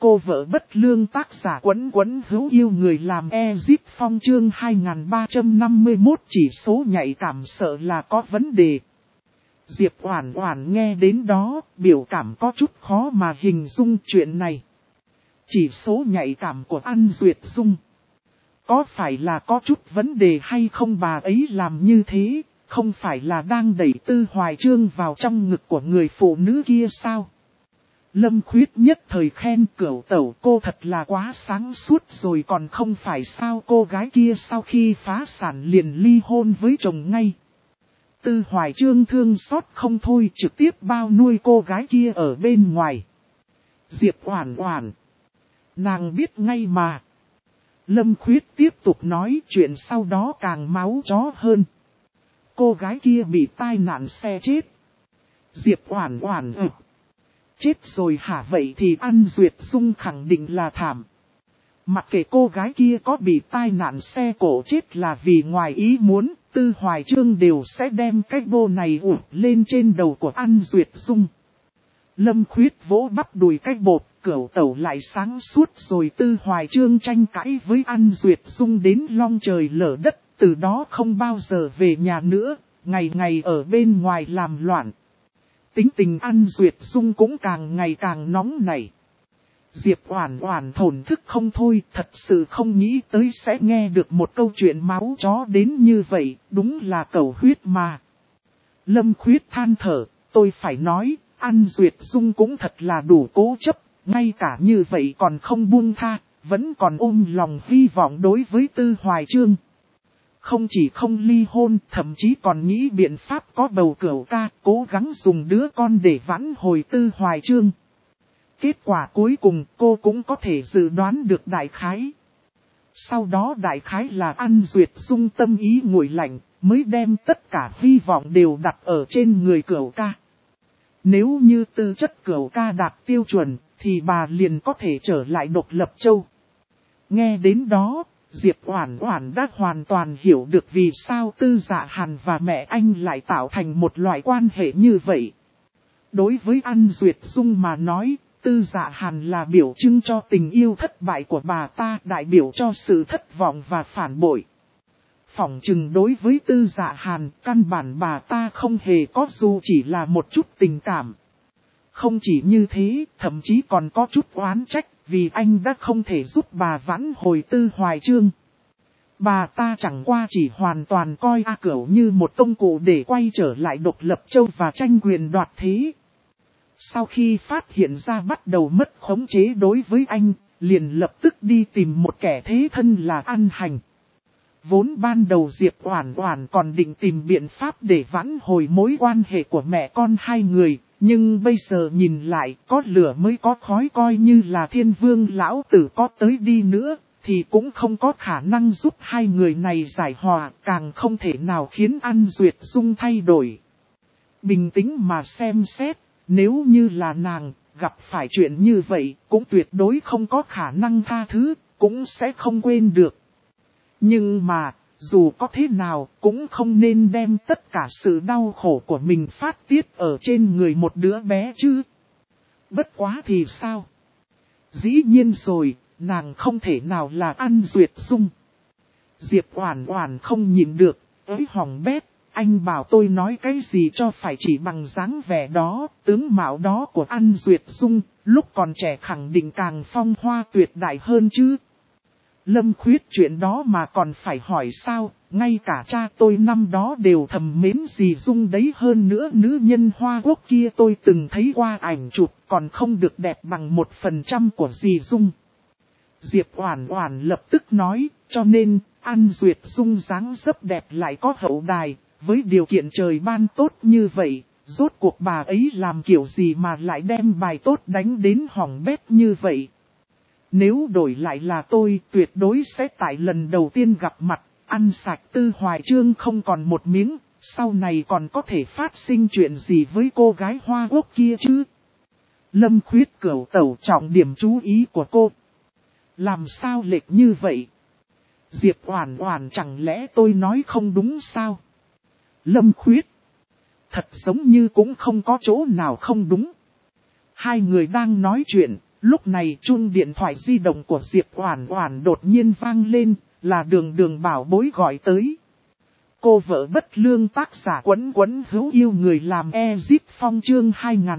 cô vợ bất lương tác giả Quấn Quấn hữu yêu người làm Ezip Phong chương 2351 chỉ số nhạy cảm sợ là có vấn đề. Diệp Oản Oản nghe đến đó, biểu cảm có chút khó mà hình dung chuyện này. Chỉ số nhạy cảm của An Duyệt Dung. Có phải là có chút vấn đề hay không bà ấy làm như thế, không phải là đang đẩy Tư Hoài Chương vào trong ngực của người phụ nữ kia sao? Lâm Khuyết nhất thời khen Cửu tẩu cô thật là quá sáng suốt rồi còn không phải sao cô gái kia sau khi phá sản liền ly hôn với chồng ngay. Tư Hoài Chương thương xót không thôi trực tiếp bao nuôi cô gái kia ở bên ngoài. Diệp Oản Oản. Nàng biết ngay mà. Lâm Khuyết tiếp tục nói chuyện sau đó càng máu chó hơn. Cô gái kia bị tai nạn xe chết. Diệp Oản Oản chết rồi hả vậy thì An Duyệt Dung khẳng định là thảm. Mặc kệ cô gái kia có bị tai nạn xe cộ chết là vì ngoài ý muốn, Tư Hoài Chương đều sẽ đem cái bô này ụt lên trên đầu của An Duyệt Dung. Lâm Khuyết vỗ bắp đùi cái bột, Cửu tẩu lại sáng suốt rồi. Tư Hoài Chương tranh cãi với An Duyệt Dung đến long trời lở đất, từ đó không bao giờ về nhà nữa, ngày ngày ở bên ngoài làm loạn. Tính tình An Duyệt Dung cũng càng ngày càng nóng nảy. Diệp Oản Oản thổn thức không thôi, thật sự không nghĩ tới sẽ nghe được một câu chuyện máu chó đến như vậy, đúng là cầu huyết mà. Lâm Khuyết than thở, tôi phải nói, An Duyệt Dung cũng thật là đủ cố chấp, ngay cả như vậy còn không buông tha, vẫn còn ôm lòng hy vọng đối với Tư Hoài Chương. Không chỉ không ly hôn, thậm chí còn nghĩ biện pháp có bầu cửu ca, cố gắng dùng đứa con để vãn hồi Tư Hoài Chương. Kết quả cuối cùng cô cũng có thể dự đoán được đại khái. Sau đó đại khái là An Duyệt Dung tâm ý nguội lạnh, mới đem tất cả hy vọng đều đặt ở trên người cửu ca. Nếu như tư chất cửu ca đạt tiêu chuẩn, thì bà liền có thể trở lại độc lập châu. Nghe đến đó, Diệp Oản Oản đã hoàn toàn hiểu được vì sao Tư Dạ Hàn và mẹ anh lại tạo thành một loại quan hệ như vậy. Đối với An Duyệt Dung mà nói, Tư Dạ Hàn là biểu trưng cho tình yêu thất bại của bà ta, đại biểu cho sự thất vọng và phản bội. Phỏng chừng đối với Tư Dạ Hàn, căn bản bà ta không hề có dù chỉ là một chút tình cảm. Không chỉ như thế, thậm chí còn có chút oán trách, vì anh đã không thể giúp bà vãn hồi Tư Hoài Chương. Bà ta chẳng qua chỉ hoàn toàn coi A Cửu như một công cụ để quay trở lại độc lập châu và tranh quyền đoạt thế. Sau khi phát hiện ra bắt đầu mất khống chế đối với anh, liền lập tức đi tìm một kẻ thế thân là An Hành. Vốn ban đầu Diệp Oản Oản còn định tìm biện pháp để vãn hồi mối quan hệ của mẹ con hai người, nhưng bây giờ nhìn lại có lửa mới có khói, coi như là Thiên Vương lão tử có tới đi nữa, thì cũng không có khả năng giúp hai người này giải hòa, càng không thể nào khiến An Duyệt Dung thay đổi. Bình tĩnh mà xem xét, nếu như là nàng gặp phải chuyện như vậy, cũng tuyệt đối không có khả năng tha thứ, cũng sẽ không quên được. Nhưng mà, dù có thế nào, cũng không nên đem tất cả sự đau khổ của mình phát tiết ở trên người một đứa bé chứ. Bất quá thì sao? Dĩ nhiên rồi, nàng không thể nào là An Duyệt Dung. Diệp Oản Oản không nhịn được, ới hỏng bét, anh bảo tôi nói cái gì cho phải chỉ bằng dáng vẻ đó, tướng mạo đó của An Duyệt Dung, lúc còn trẻ khẳng định càng phong hoa tuyệt đại hơn chứ. Lâm Khuyết chuyện đó mà còn phải hỏi sao, ngay cả cha tôi năm đó đều thầm mến dì Dung đấy, hơn nữa nữ nhân Hoa Quốc kia tôi từng thấy qua ảnh chụp còn không được đẹp bằng 1% của dì Dung. Diệp Oản Oản lập tức nói, cho nên, An Duyệt Dung dáng dấp đẹp lại có hậu đài, với điều kiện trời ban tốt như vậy, rốt cuộc bà ấy làm kiểu gì mà lại đem bài tốt đánh đến hỏng bét như vậy. Nếu đổi lại là tôi, tuyệt đối sẽ tại lần đầu tiên gặp mặt, ăn sạch Tư Hoài Chương không còn một miếng, sau này còn có thể phát sinh chuyện gì với cô gái Hoa Quốc kia chứ. Lâm Khuyết Cửu tẩu trọng điểm chú ý của cô. Làm sao lệch như vậy? Diệp Oản Oản chẳng lẽ tôi nói không đúng sao? Lâm Khuyết. Thật giống như cũng không có chỗ nào không đúng. Hai người đang nói chuyện, Lúc này chuông điện thoại di động của Diệp Oản Oản đột nhiên vang lên, là Đường Đường bảo bối gọi tới. Cô vợ bất lương tác giả Quấn Quấn hữu yêu người làm Ezip Phong chương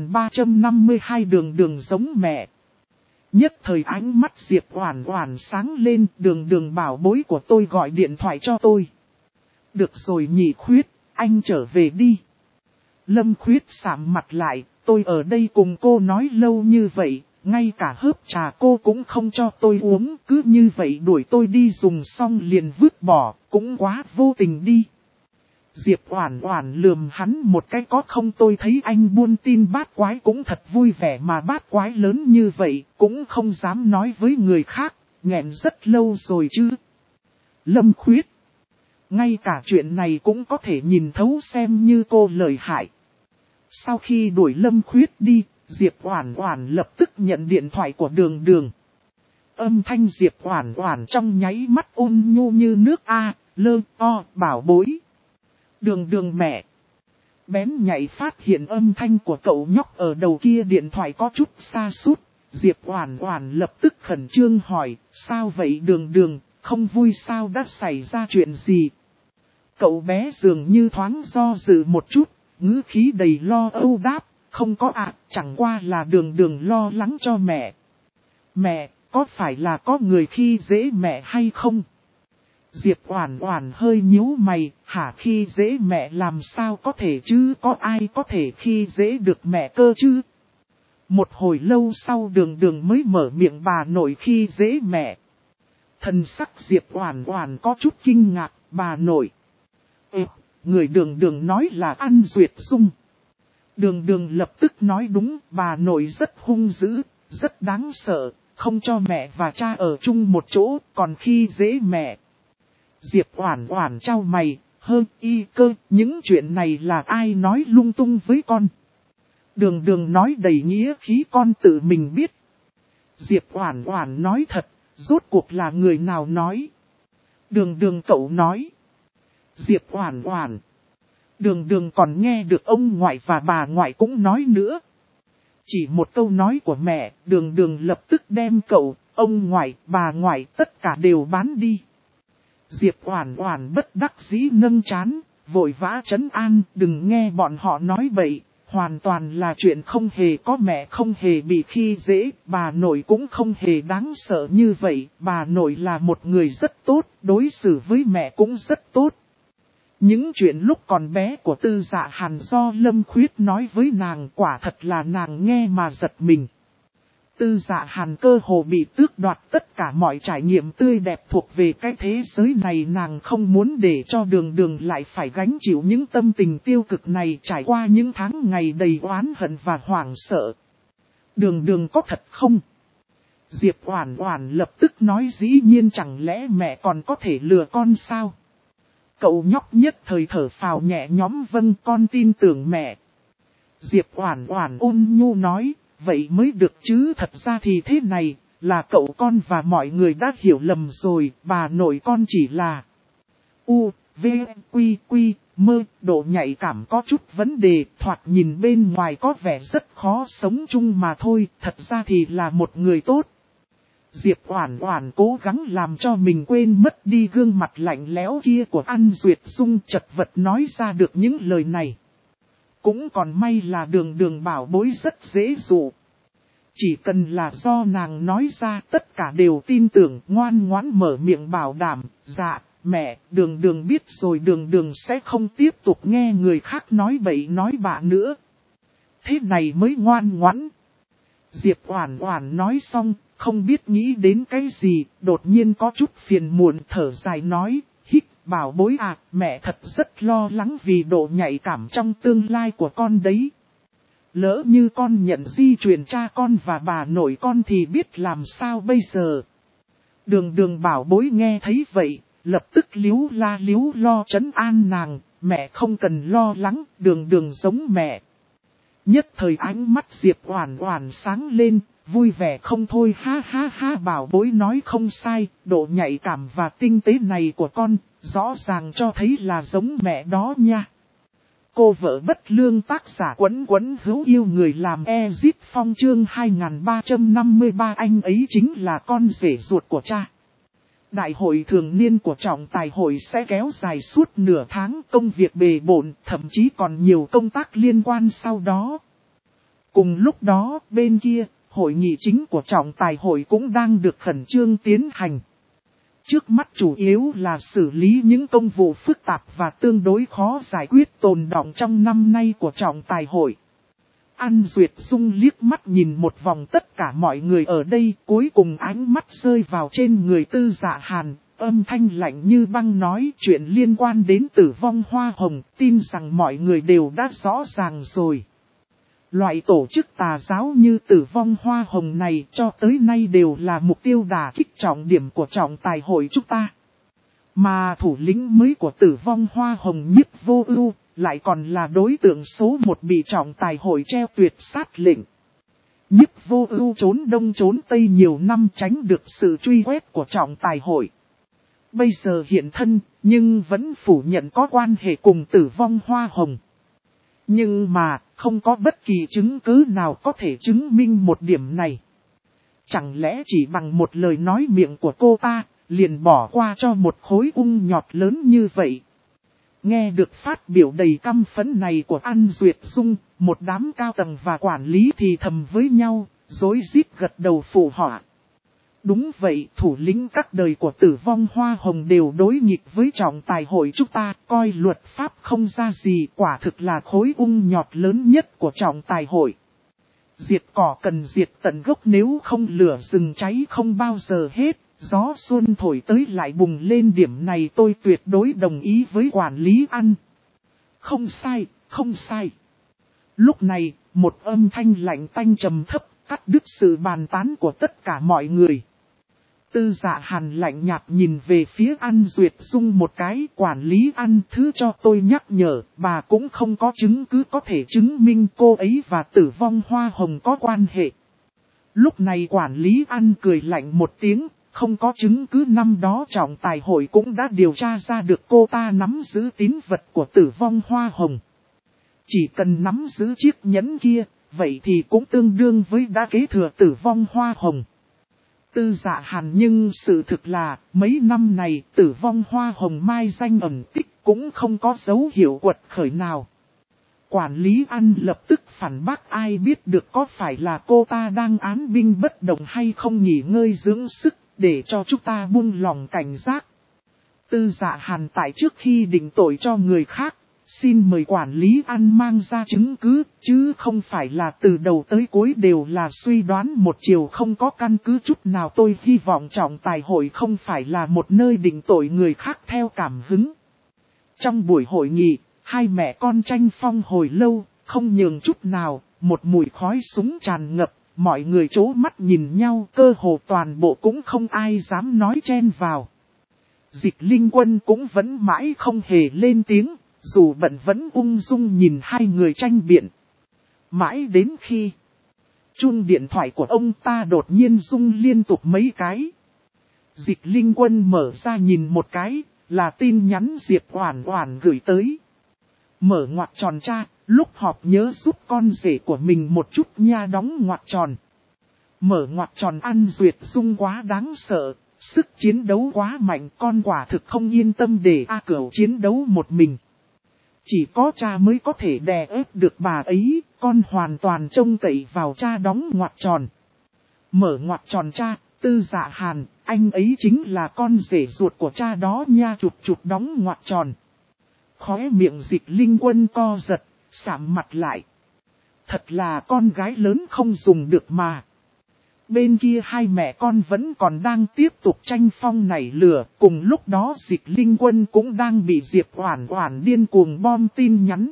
2352 Đường Đường giống mẹ. Nhất thời ánh mắt Diệp Oản Oản sáng lên, Đường Đường bảo bối của tôi gọi điện thoại cho tôi. Được rồi Nhị Khuyết, anh trở về đi. Lâm Khuyết sạm mặt lại, tôi ở đây cùng cô nói lâu như vậy, ngay cả hớp trà cô cũng không cho tôi uống, cứ như vậy đuổi tôi đi dùng xong liền vứt bỏ, cũng quá vô tình đi. Diệp Oản Oản lườm hắn một cái, có không tôi thấy anh buôn tin bát quái cũng thật vui vẻ, mà bát quái lớn như vậy cũng không dám nói với người khác, nghẹn rất lâu rồi chứ. Lâm Khuyết, ngay cả chuyện này cũng có thể nhìn thấu, xem như cô lợi hại. Sau khi đuổi Lâm Khuyết đi, Diệp Oản Oản lập tức nhận điện thoại của Đường Đường. Âm thanh Diệp Oản Oản trong nháy mắt ôn nhu như nước a, lơ o, bảo bối. Đường Đường mẹ. Bén nhạy phát hiện âm thanh của cậu nhóc ở đầu kia điện thoại có chút xa sút. Diệp Oản Oản lập tức khẩn trương hỏi, sao vậy Đường Đường, không vui sao, đã xảy ra chuyện gì? Cậu bé dường như thoáng do dự một chút, ngữ khí đầy lo âu đáp, không có ạ, chẳng qua là Đường Đường lo lắng cho mẹ. Mẹ, có phải là có người khi dễ mẹ hay không? Diệp Oản Oản hơi nhíu mày, hả, khi dễ mẹ làm sao có thể chứ, có ai có thể khi dễ được mẹ cơ chứ? Một hồi lâu sau Đường Đường mới mở miệng, bà nội khi dễ mẹ. Thần sắc Diệp Oản Oản có chút kinh ngạc, bà nội. Người Đường Đường nói là An Duyệt Dung. Đường Đường lập tức nói đúng, bà nội rất hung dữ, rất đáng sợ, không cho mẹ và cha ở chung một chỗ, còn khi dễ mẹ. Diệp Oản Oản chau mày, cơ, những chuyện này là ai nói lung tung với con? Đường Đường nói đầy nghĩa khí, con tự mình biết. Diệp Oản Oản nói thật, rốt cuộc là người nào nói? Đường Đường cậu nói. Diệp Oản Oản. Đường Đường còn nghe được ông ngoại và bà ngoại cũng nói nữa. Chỉ một câu nói của mẹ, Đường Đường lập tức đem cậu, ông ngoại, bà ngoại tất cả đều bán đi. Diệp Oản Oản bất đắc dĩ nâng trán, vội vã trấn an, đừng nghe bọn họ nói bậy, hoàn toàn là chuyện không hề có, mẹ không hề bị khi dễ, bà nội cũng không hề đáng sợ như vậy, bà nội là một người rất tốt, đối xử với mẹ cũng rất tốt. Những chuyện lúc còn bé của Tư Dạ Hàn do Lâm Khuyết nói với nàng, quả thật là nàng nghe mà giật mình. Tư Dạ Hàn cơ hồ bị tước đoạt tất cả mọi trải nghiệm tươi đẹp thuộc về cái thế giới này, nàng không muốn để cho Đường Đường lại phải gánh chịu những tâm tình tiêu cực này, trải qua những tháng ngày đầy oán hận và hoảng sợ. Đường Đường có thật không? Diệp Oản Oản lập tức nói, dĩ nhiên, chẳng lẽ mẹ còn có thể lừa con sao? Cậu nhóc nhất thời thở phào nhẹ nhõm, vâng, con tin tưởng mẹ. Diệp Oản Oản ôn nhu nói, vậy mới được chứ, thật ra thì thế này, là cậu con và mọi người đã hiểu lầm rồi, bà nội con chỉ là Mơ, độ nhạy cảm có chút vấn đề, thoạt nhìn bên ngoài có vẻ rất khó sống chung mà thôi, thật ra thì là một người tốt. Diệp Oản Oản cố gắng làm cho mình quên mất đi gương mặt lạnh lẽo kia của An Duyệt Dung, chật vật nói ra được những lời này. Cũng còn may là Đường Đường bảo bối rất dễ dụ. Chỉ cần là do nàng nói ra, tất cả đều tin tưởng, ngoan ngoãn mở miệng bảo đảm, dạ, mẹ, Đường Đường biết rồi, Đường Đường sẽ không tiếp tục nghe người khác nói bậy nói bạ nữa. Thế này mới ngoan ngoãn. Diệp Oản Oản nói xong, không biết nghĩ đến cái gì, đột nhiên có chút phiền muộn, thở dài nói, hít, bảo bối à, mẹ thật rất lo lắng vì độ nhạy cảm trong tương lai của con đấy. Lỡ như con nhận di truyền cha con và bà nội con thì biết làm sao bây giờ. Đường Đường bảo bối nghe thấy vậy, lập tức líu lo trấn an nàng, mẹ không cần lo lắng, Đường Đường giống mẹ. Nhất thời ánh mắt Diệp Oản Oản sáng lên, vui vẻ không thôi, ha ha ha, bảo bối nói không sai, độ nhạy cảm và tinh tế này của con, rõ ràng cho thấy là giống mẹ đó nha. Cô vợ bất lương tác giả Quấn Quấn hữu yêu người làm Ezip Phong chương 2353 anh ấy chính là con rể ruột của cha. Đại hội thường niên của trọng tài hội sẽ kéo dài suốt nửa tháng, công việc bề bộn, thậm chí còn nhiều công tác liên quan sau đó. Cùng lúc đó, bên kia, hội nghị chính của trọng tài hội cũng đang được khẩn trương tiến hành. Trước mắt chủ yếu là xử lý những công vụ phức tạp và tương đối khó giải quyết tồn đọng trong năm nay của trọng tài hội. An Duyệt Dung liếc mắt nhìn một vòng tất cả mọi người ở đây, cuối cùng ánh mắt rơi vào trên người Tư Dạ Hàn, âm thanh lạnh như băng nói chuyện liên quan đến tử vong Hoa Hồng, tin rằng mọi người đều đã rõ ràng rồi. Loại tổ chức tà giáo như tử vong Hoa Hồng này cho tới nay đều là mục tiêu đả kích trọng điểm của trọng tài hội chúng ta. Mà thủ lĩnh mới của tử vong Hoa Hồng Nhiếp Vô Ưu lại còn là đối tượng số một bị trọng tài hội treo tuyệt sát lệnh. Nhiếp Vô Ưu trốn đông trốn tây nhiều năm tránh được sự truy quét của trọng tài hội. Bây giờ hiện thân nhưng vẫn phủ nhận có quan hệ cùng tử vong Hoa Hồng. Nhưng mà, không có bất kỳ chứng cứ nào có thể chứng minh một điểm này. Chẳng lẽ chỉ bằng một lời nói miệng của cô ta, liền bỏ qua cho một khối ung nhọt lớn như vậy? Nghe được phát biểu đầy căm phẫn này của An Duyệt Dung, một đám cao tầng và quản lý thì thầm với nhau, rối rít gật đầu phụ họa. Đúng vậy, thủ lĩnh các đời của tử vong Hoa Hồng đều đối nghịch với trọng tài hội chúng ta, coi luật pháp không ra gì, quả thực là khối ung nhọt lớn nhất của trọng tài hội. Diệt cỏ cần diệt tận gốc, nếu không lửa rừng cháy không bao giờ hết, gió xuân thổi tới lại bùng lên, điểm này tôi tuyệt đối đồng ý với quản lý An. Không sai, không sai. Lúc này, một âm thanh lạnh tanh trầm thấp cắt đứt sự bàn tán của tất cả mọi người. Tư Dạ Hàn lạnh nhạt nhìn về phía An Duyệt Dung một cái, quản lý An, thứ cho tôi nhắc nhở, bà cũng không có chứng cứ có thể chứng minh cô ấy và tử vong Hoa Hồng có quan hệ. Lúc này quản lý An cười lạnh một tiếng, không có chứng cứ, năm đó trọng tài hội cũng đã điều tra ra được cô ta nắm giữ tín vật của tử vong Hoa Hồng. Chỉ cần nắm giữ chiếc nhẫn kia, vậy thì cũng tương đương với đã kế thừa tử vong Hoa Hồng. Tư Dạ Hàn, nhưng sự thực là, mấy năm này tử vong Hoa Hồng mai danh ẩn tích cũng không có dấu hiệu quật khởi nào. Quản lý An lập tức phản bác, ai biết được có phải là cô ta đang án binh bất động hay không, nghỉ ngơi dưỡng sức, để cho chúng ta buông lòng cảnh giác. Tư Dạ Hàn tại trước khi định tội cho người khác, xin mời quản lý An mang ra chứng cứ, chứ không phải là từ đầu tới cuối đều là suy đoán một chiều không có căn cứ chút nào. Tôi hy vọng trọng tài hội không phải là một nơi định tội người khác theo cảm hứng. Trong buổi hội nghị, hai mẹ con tranh phong hồi lâu, không nhường chút nào, một mùi khói súng tràn ngập, mọi người trố mắt nhìn nhau, cơ hồ toàn bộ cũng không ai dám nói chen vào. Dịch Linh Quân cũng vẫn mãi không hề lên tiếng, dù bận vẫn ung dung nhìn hai người tranh biện. Mãi đến khi chuông điện thoại của ông ta đột nhiên rung liên tục mấy cái. Dịch Linh Quân mở ra nhìn một cái, là tin nhắn Diệp Oản Oản gửi tới. Mở ngoặc tròn, cha, lúc họp nhớ giúp con rể của mình một chút nha, đóng ngoặc tròn. Mở ngoặc tròn, An Duyệt Dung quá đáng sợ, sức chiến đấu quá mạnh, con quả thực không yên tâm để A Cửu chiến đấu một mình. Chỉ có cha mới có thể đè ép được bà ấy, con hoàn toàn trông cậy vào cha, đóng ngoặc tròn. Mở ngoặc tròn, cha, Tư Dạ Hàn, anh ấy chính là con rể ruột của cha đó nha, chụp chụp đóng ngoặc tròn. Khóe miệng Dịch Linh Quân co giật, sạm mặt lại. Thật là con gái lớn không dùng được mà. Bên kia hai mẹ con vẫn còn đang tiếp tục tranh phong nảy lửa, cùng lúc đó Dịch Linh Quân cũng đang bị Diệp Oản Oản điên cuồng bom tin nhắn.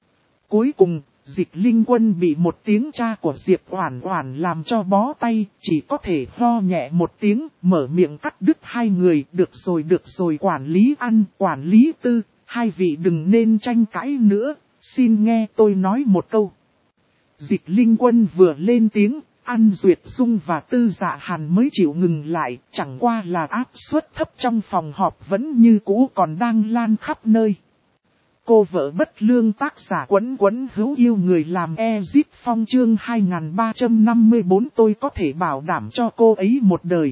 Cuối cùng, Dịch Linh Quân bị một tiếng cha của Diệp Oản Oản làm cho bó tay, chỉ có thể ho nhẹ một tiếng, mở miệng cắt đứt hai người. Được rồi, quản lý An, quản lý Tư, hai vị đừng nên tranh cãi nữa, xin nghe tôi nói một câu. Dịch Linh Quân vừa lên tiếng, An Duyệt Dung và Tư Dạ Hàn mới chịu ngừng lại, chẳng qua là áp suất thấp trong phòng họp vẫn như cũ còn đang lan khắp nơi. Cô vợ bất lương tác giả Quấn Quấn hữu yêu người làm Ezip Phong chương 2354 tôi có thể bảo đảm cho cô ấy một đời.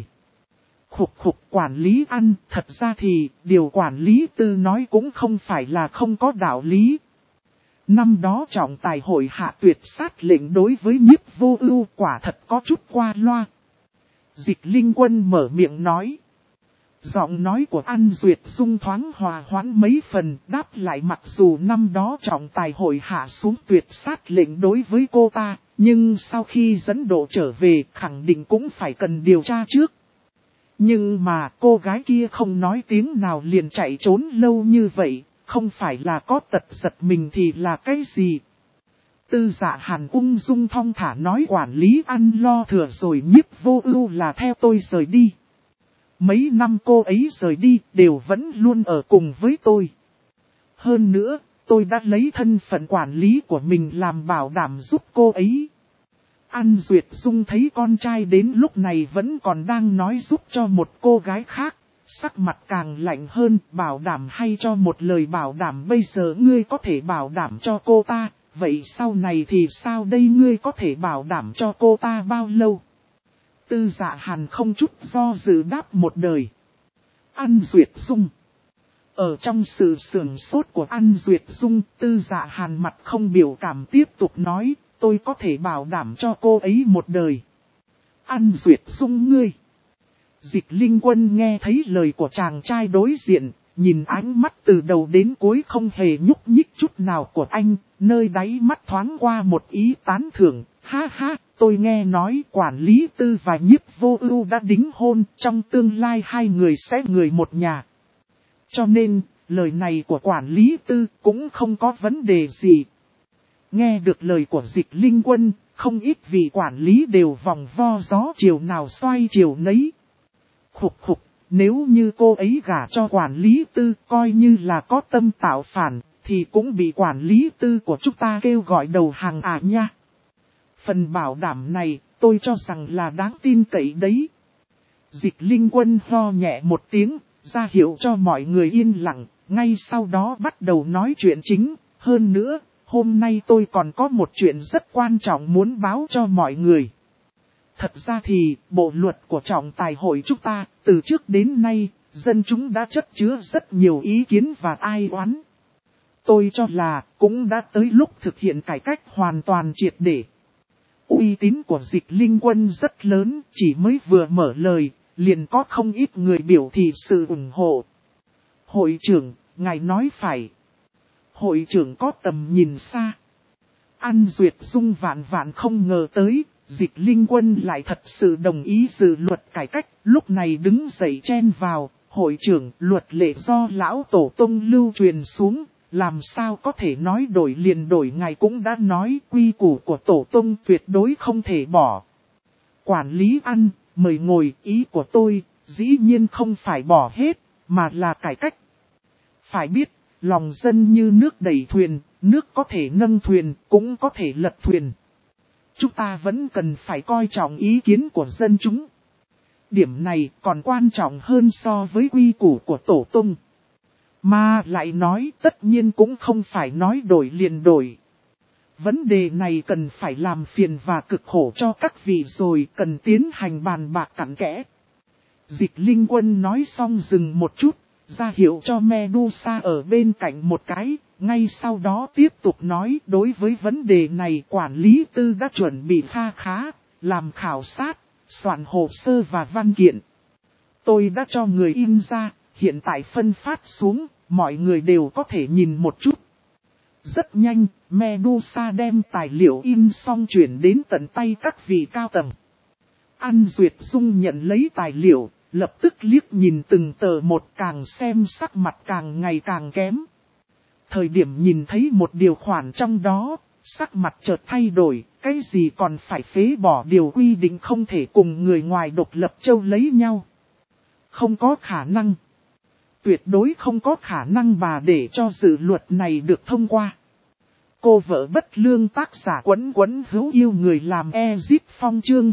Khục quản lý ăn, thật ra thì điều quản lý tư nói cũng không phải là không có đạo lý. Năm đó trọng tài hội hạ tuyệt sát lệnh đối với Nhiếp Vô Ưu quả thật có chút qua loa. Dịch Linh Quân mở miệng nói. Giọng nói của An Duyệt Dung thoáng hòa hoãn mấy phần, đáp lại mặc dù năm đó trọng tài hội hạ xuống tuyệt sát lệnh đối với cô ta, nhưng sau khi dẫn độ trở về khẳng định cũng phải cần điều tra trước. Nhưng mà cô gái kia không nói tiếng nào liền chạy trốn lâu như vậy, không phải là có tật giật mình thì là cái gì? Tư Dạ Hàn ung dung thong thả nói quản lý ăn lo thừa rồi Nhiếp Vô Ưu là theo tôi rời đi. Mấy năm cô ấy rời đi đều vẫn luôn ở cùng với tôi. Hơn nữa, tôi đã lấy thân phận quản lý của mình làm bảo đảm giúp cô ấy. An Duyệt Dung thấy con trai đến lúc này vẫn còn đang nói giúp cho một cô gái khác. Sắc mặt càng lạnh hơn, bảo đảm hay cho một lời bảo đảm bây giờ ngươi có thể bảo đảm cho cô ta, vậy sau này thì sao đây ngươi có thể bảo đảm cho cô ta bao lâu? Tư Dạ Hàn không chút do dự đáp một đời. An Duyệt Dung. Ở trong sự sửng sốt của An Duyệt Dung, Tư Dạ Hàn mặt không biểu cảm tiếp tục nói, tôi có thể bảo đảm cho cô ấy một đời. An Duyệt Dung ngươi. Dịch Linh Quân nghe thấy lời của chàng trai đối diện, nhìn ánh mắt từ đầu đến cuối không hề nhúc nhích chút nào của anh, nơi đáy mắt thoáng qua một ý tán thưởng, ha ha, tôi nghe nói quản lý Tư và Nhiếp Vô Ưu đã đính hôn, trong tương lai hai người sẽ người một nhà. Cho nên, lời này của quản lý Tư cũng không có vấn đề gì. Nghe được lời của Dịch Linh Quân, không ít vị quản lý đều vòng vo gió chiều nào xoay chiều nấy. Khục, nếu như cô ấy gả cho quản lý Tư coi như là có tâm tạo phản, thì cũng bị quản lý Tư của chúng ta kêu gọi đầu hàng nha. Phần bảo đảm này, tôi cho rằng là đáng tin cậy đấy. Dịch Linh Quân ho nhẹ một tiếng, ra hiệu cho mọi người yên lặng, ngay sau đó bắt đầu nói chuyện chính. Hơn nữa, hôm nay tôi còn có một chuyện rất quan trọng muốn báo cho mọi người. Thật ra thì, bộ luật của trọng tài hội chúng ta, từ trước đến nay, dân chúng đã chất chứa rất nhiều ý kiến và ai oán. Tôi cho là, cũng đã tới lúc thực hiện cải cách hoàn toàn triệt để. Uy tín của Dịch Linh Quân rất lớn, chỉ mới vừa mở lời, liền có không ít người biểu thị sự ủng hộ. Hội trưởng, ngài nói phải. Hội trưởng có tầm nhìn xa. An Duyệt Dung vạn không ngờ tới, Dịch Linh Quân lại thật sự đồng ý dự luật cải cách, lúc này đứng dậy chen vào, hội trưởng luật lệ do lão tổ tông lưu truyền xuống, làm sao có thể nói đổi liền đổi ngài cũng đã nói quy củ của tổ tông tuyệt đối không thể bỏ. Quản lý ăn, mời ngồi, ý của tôi, dĩ nhiên không phải bỏ hết, mà là cải cách. Phải biết, lòng dân như nước đẩy thuyền, nước có thể nâng thuyền, cũng có thể lật thuyền. Chúng ta vẫn cần phải coi trọng ý kiến của dân chúng. Điểm này còn quan trọng hơn so với quy củ của tổ tông. Mà lại nói tất nhiên cũng không phải nói đổi liền đổi. Vấn đề này cần phải làm phiền và cực khổ cho các vị rồi cần tiến hành bàn bạc cặn kẽ. Dịch Linh Quân nói xong dừng một chút, ra hiệu cho Medusa ở bên cạnh một cái, ngay sau đó tiếp tục nói đối với vấn đề này quản lý Tư đã chuẩn bị kha khá, làm khảo sát, soạn hồ sơ và văn kiện. Tôi đã cho người in ra, hiện tại phân phát xuống, mọi người đều có thể nhìn một chút. Rất nhanh, Medusa đem tài liệu in xong chuyển đến tận tay các vị cao tầng. An Duyệt Dung nhận lấy tài liệu, lập tức liếc nhìn từng tờ một càng xem sắc mặt càng ngày càng kém. Thời điểm nhìn thấy một điều khoản trong đó, sắc mặt chợt thay đổi, cái gì còn phải phế bỏ điều quy định không thể cùng người ngoài độc lập châu lấy nhau. Không có khả năng. Tuyệt đối không có khả năng bà để cho dự luật này được thông qua. Cô vợ bất lương tác giả Quấn hữu yêu người làm Ezip Phong chương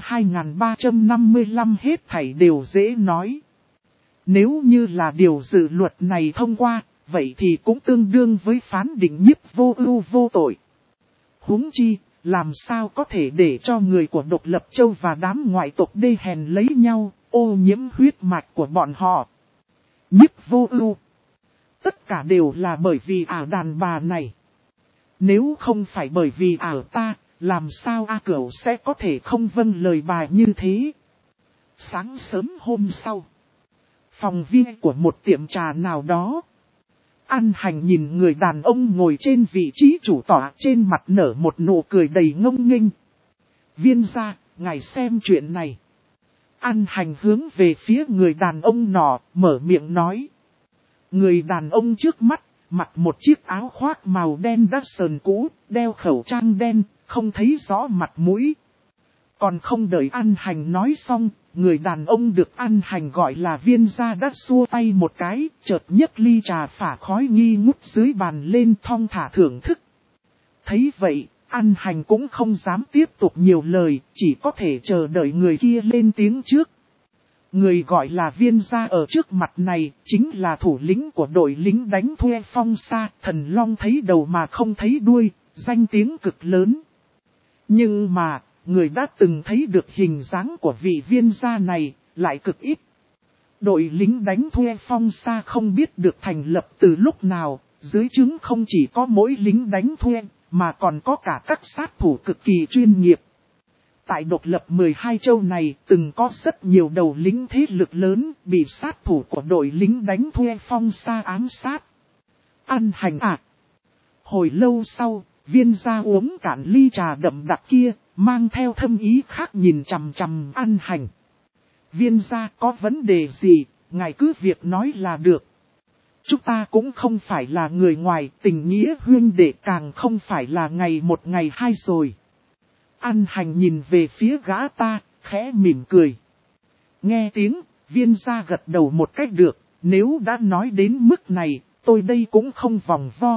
2355 hết thảy đều dễ nói. Nếu như là điều dự luật này thông qua, vậy thì cũng tương đương với phán định Nhiếp Vô Ưu vô tội. Huống chi, làm sao có thể để cho người của Độc Lập Châu và đám ngoại tộc đê hèn lấy nhau, ô nhiễm huyết mạch của bọn họ. Nhiếp Vô Ưu. Tất cả đều là bởi vì đàn bà này. Nếu không phải bởi vì ta, làm sao A Cửu sẽ có thể không vâng lời bà như thế? Sáng sớm hôm sau, phòng viên của một tiệm trà nào đó. An Hành nhìn người đàn ông ngồi trên vị trí chủ tọa, trên mặt nở một nụ cười đầy ngông nghênh. Viên gia, ngài xem chuyện này. An Hành hướng về phía người đàn ông nọ, mở miệng nói. Người đàn ông trước mắt, mặc một chiếc áo khoác màu đen đã sờn cũ, đeo khẩu trang đen, không thấy rõ mặt mũi. Còn không đợi An Hành nói xong, người đàn ông được An Hành gọi là Viên gia đã xua tay một cái, chợt nhấc ly trà phả khói nghi ngút dưới bàn lên thong thả thưởng thức. Thấy vậy, An Hành cũng không dám tiếp tục nhiều lời, chỉ có thể chờ đợi người kia lên tiếng trước. Người gọi là Viên gia ở trước mặt này, chính là thủ lĩnh của đội lính đánh thuê Phong Sa, Thần Long thấy đầu mà không thấy đuôi, danh tiếng cực lớn. Nhưng mà, người đã từng thấy được hình dáng của vị Viên gia này, lại cực ít. Đội lính đánh thuê Phong Sa không biết được thành lập từ lúc nào, dưới trướng không chỉ có mỗi lính đánh thuê, mà còn có cả các sát thủ cực kỳ chuyên nghiệp. Tại Độc Lập 12 châu này từng có rất nhiều đầu lính thế lực lớn bị sát thủ của đội lính đánh thuê Phong Sa ám sát. An Hành Hồi lâu sau, Viên gia uống cạn ly trà đậm đặc kia, mang theo thâm ý khác nhìn chằm chằm An Hành. Viên gia có vấn đề gì, ngài cứ việc nói là được. Chúng ta cũng không phải là người ngoài, tình nghĩa huynh đệ càng không phải là ngày một ngày hai rồi. An Hành nhìn về phía gã ta, khẽ mỉm cười. Nghe tiếng, Viên gia gật đầu một cách được, nếu đã nói đến mức này, tôi đây cũng không vòng vo.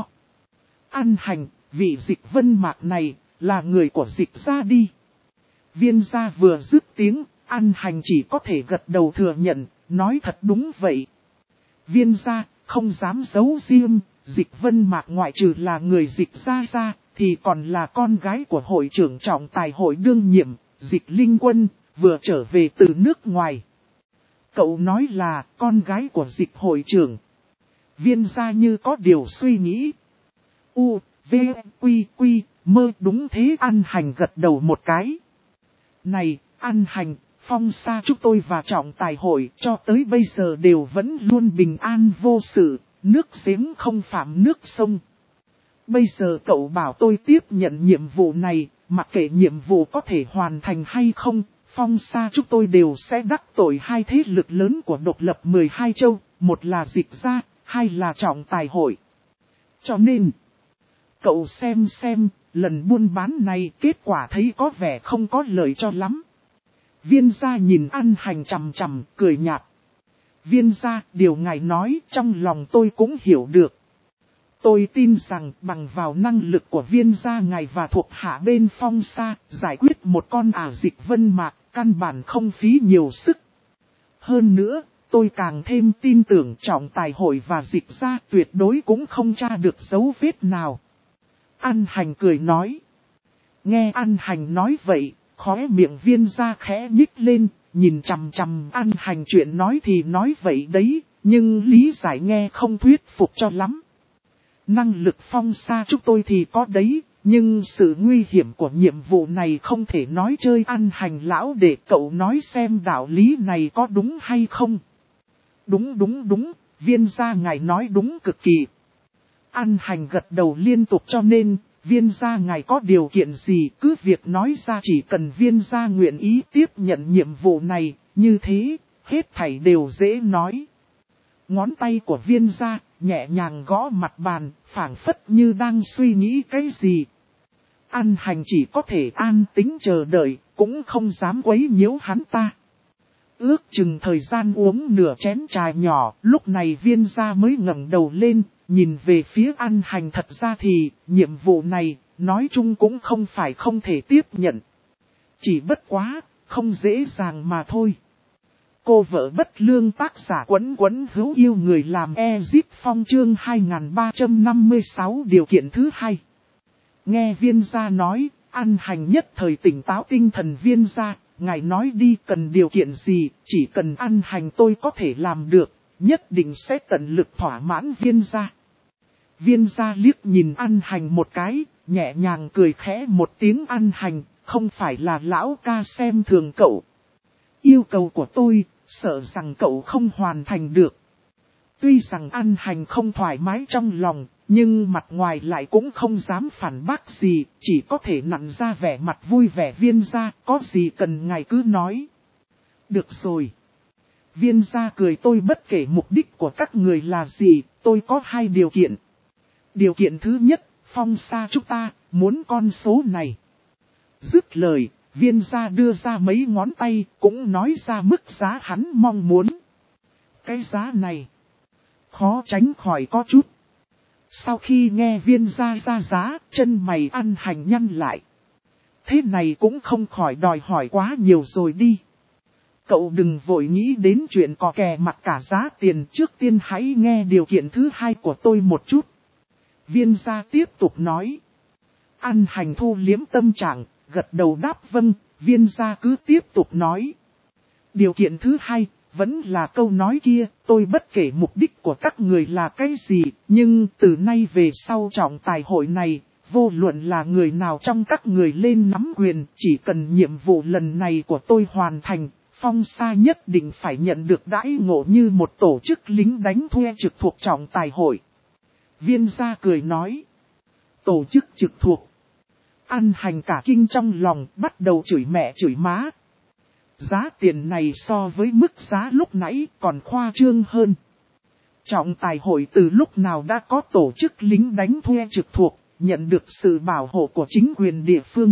An Hành, vị Dịch Vân Mạc này, là người của Dịch gia đi. Viên gia vừa dứt tiếng, An Hành chỉ có thể gật đầu thừa nhận, nói thật đúng vậy. Viên gia, không dám giấu riêng, Dịch Vân Mạc ngoại trừ là người Dịch gia ra, thì còn là con gái của hội trưởng trọng tài hội đương nhiệm, Dịch Linh Quân, vừa trở về từ nước ngoài. Cậu nói là con gái của Dịch hội trưởng. Viên gia như có điều suy nghĩ. U, V, Quy, mơ đúng thế. An Hành gật đầu một cái. Này, An Hành, Phong Sa chúng tôi và trọng tài hội cho tới bây giờ đều vẫn luôn bình an vô sự, nước giếng không phạm nước sông. Bây giờ cậu bảo tôi tiếp nhận nhiệm vụ này, mặc kệ nhiệm vụ có thể hoàn thành hay không, Phong Sa chúng tôi đều sẽ đắc tội hai thế lực lớn của Độc Lập 12 châu, một là Dịch gia, hai là trọng tài hội. Cho nên, cậu xem, lần buôn bán này kết quả thấy có vẻ không có lợi cho lắm. Viên gia nhìn An Hành chằm chằm, cười nhạt. Viên gia, điều ngài nói trong lòng tôi cũng hiểu được. Tôi tin rằng bằng vào năng lực của Viên gia ngài và thuộc hạ bên Phong Sa, giải quyết một con Dịch Vân Mạc, căn bản không phí nhiều sức. Hơn nữa, tôi càng thêm tin tưởng trọng tài hội và Dịch gia tuyệt đối cũng không tra được dấu vết nào. An Hành cười nói. Nghe An Hành nói vậy, khóe miệng Viên gia khẽ nhích lên, nhìn chằm chằm An Hành chuyện nói thì nói vậy đấy, nhưng lý giải nghe không thuyết phục cho lắm. Năng lực Phong Sa chúng tôi thì có đấy, nhưng sự nguy hiểm của nhiệm vụ này không thể nói chơi. An Hành lão để cậu nói xem đạo lý này có đúng hay không. Đúng, Viên gia ngài nói đúng cực kỳ. An Hành gật đầu liên tục cho nên, Viên gia ngài có điều kiện gì cứ việc nói ra, chỉ cần Viên gia nguyện ý tiếp nhận nhiệm vụ này, như thế, hết thảy đều dễ nói. Ngón tay của Viên gia nhẹ nhàng gõ mặt bàn, phảng phất như đang suy nghĩ cái gì. An Hành chỉ có thể an tĩnh chờ đợi, cũng không dám quấy nhiễu hắn ta. Ước chừng thời gian uống nửa chén trà nhỏ, lúc này Viên gia mới ngẩng đầu lên, nhìn về phía An Hành. Thật ra thì, nhiệm vụ này, nói chung cũng không phải không thể tiếp nhận. Chỉ bất quá, không dễ dàng mà thôi. Cô vợ bất lương tác giả Quấn Quấn hữu yêu người làm Ezip Phong chương 2356 điều kiện thứ hai. Nghe Viên gia nói, An Hành nhất thời tỉnh táo tinh thần Viên gia, ngài nói đi cần điều kiện gì, chỉ cần An Hành tôi có thể làm được, nhất định sẽ tận lực thỏa mãn Viên gia. Viên gia liếc nhìn An Hành một cái, nhẹ nhàng cười khẽ một tiếng. An Hành, không phải là lão ca xem thường cậu. Yêu cầu của tôi, sợ rằng cậu không hoàn thành được. Tuy rằng An Hành không thoải mái trong lòng, nhưng mặt ngoài lại cũng không dám phản bác gì, chỉ có thể nặn ra vẻ mặt vui vẻ. Viên gia, có gì cần ngài cứ nói. Được rồi. Viên gia cười, tôi bất kể mục đích của các người là gì, tôi có hai điều kiện. Điều kiện thứ nhất, Phong Sa chúng ta, muốn con số này. Dứt lời, Viên gia đưa ra mấy ngón tay, cũng nói ra mức giá hắn mong muốn. Cái giá này, khó tránh khỏi có chút. Sau khi nghe Viên gia ra giá, chân mày An Hành nhăn lại. Thế này cũng không khỏi đòi hỏi quá nhiều rồi đi. Cậu đừng vội nghĩ đến chuyện cò kè mặt cả giá tiền, trước tiên hãy nghe điều kiện thứ hai của tôi một chút. Viên gia tiếp tục nói. An Hành thu liếm tâm trạng, gật đầu đáp vâng. Viên gia cứ tiếp tục nói. Điều kiện thứ hai, vẫn là câu nói kia, tôi bất kể mục đích của các người là cái gì, nhưng từ nay về sau trọng tài hội này, vô luận là người nào trong các người lên nắm quyền, chỉ cần nhiệm vụ lần này của tôi hoàn thành, Phong Sa nhất định phải nhận được đãi ngộ như một tổ chức lính đánh thuê trực thuộc trọng tài hội. Viên gia cười nói. Tổ chức trực thuộc. An Hành cả kinh trong lòng, bắt đầu chửi mẹ chửi má. Giá tiền này so với mức giá lúc nãy còn khoa trương hơn. Trọng tài hội từ lúc nào đã có tổ chức lính đánh thuê trực thuộc, nhận được sự bảo hộ của chính quyền địa phương.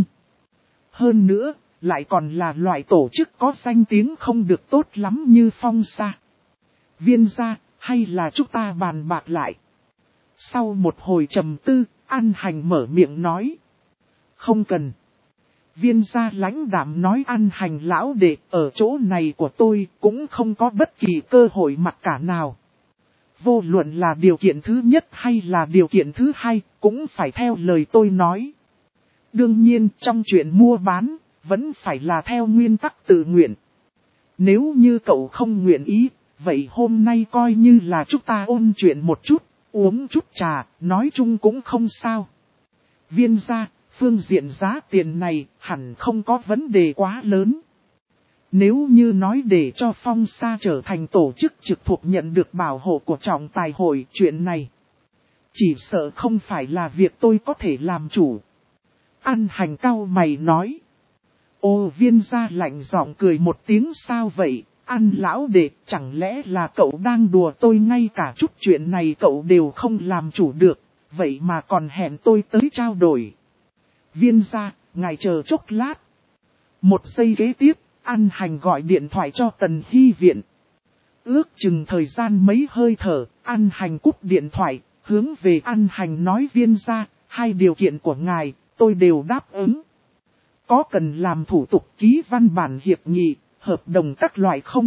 Hơn nữa, lại còn là loại tổ chức có danh tiếng không được tốt lắm như Phong Sa. Viên gia, hay là chúng ta bàn bạc lại. Sau một hồi trầm tư, An Hành mở miệng nói. Không cần. Viên gia lãnh đạm nói. An Hành lão đệ, ở chỗ này của tôi cũng không có bất kỳ cơ hội mặc cả nào. Vô luận là điều kiện thứ nhất hay là điều kiện thứ hai, cũng phải theo lời tôi nói. Đương nhiên, trong chuyện mua bán, vẫn phải là theo nguyên tắc tự nguyện. Nếu như cậu không nguyện ý, vậy hôm nay coi như là chúng ta ôn chuyện một chút, uống chút trà, nói chung cũng không sao. Viên gia, phương diện giá tiền này hẳn không có vấn đề quá lớn. Nếu như nói để cho Phong Sa trở thành tổ chức trực thuộc nhận được bảo hộ của trọng tài hội, chuyện này chỉ sợ không phải là việc tôi có thể làm chủ. An Hành cau mày nói. Ô, Viên gia lạnh giọng cười một tiếng. Sao vậy, An lão đệ, chẳng lẽ là cậu đang đùa tôi? Ngay cả chút chuyện này cậu đều không làm chủ được, vậy mà còn hẹn tôi tới trao đổi. Viên gia, ngài chờ chốc lát. Một giây kế tiếp, An Hành gọi điện thoại cho Tần Hy Viện. Ước chừng thời gian mấy hơi thở, An Hành cúp điện thoại, hướng về An Hành nói. Viên gia, hai điều kiện của ngài, tôi đều đáp ứng. Có cần làm thủ tục ký văn bản hiệp nghị, hợp đồng các loại không?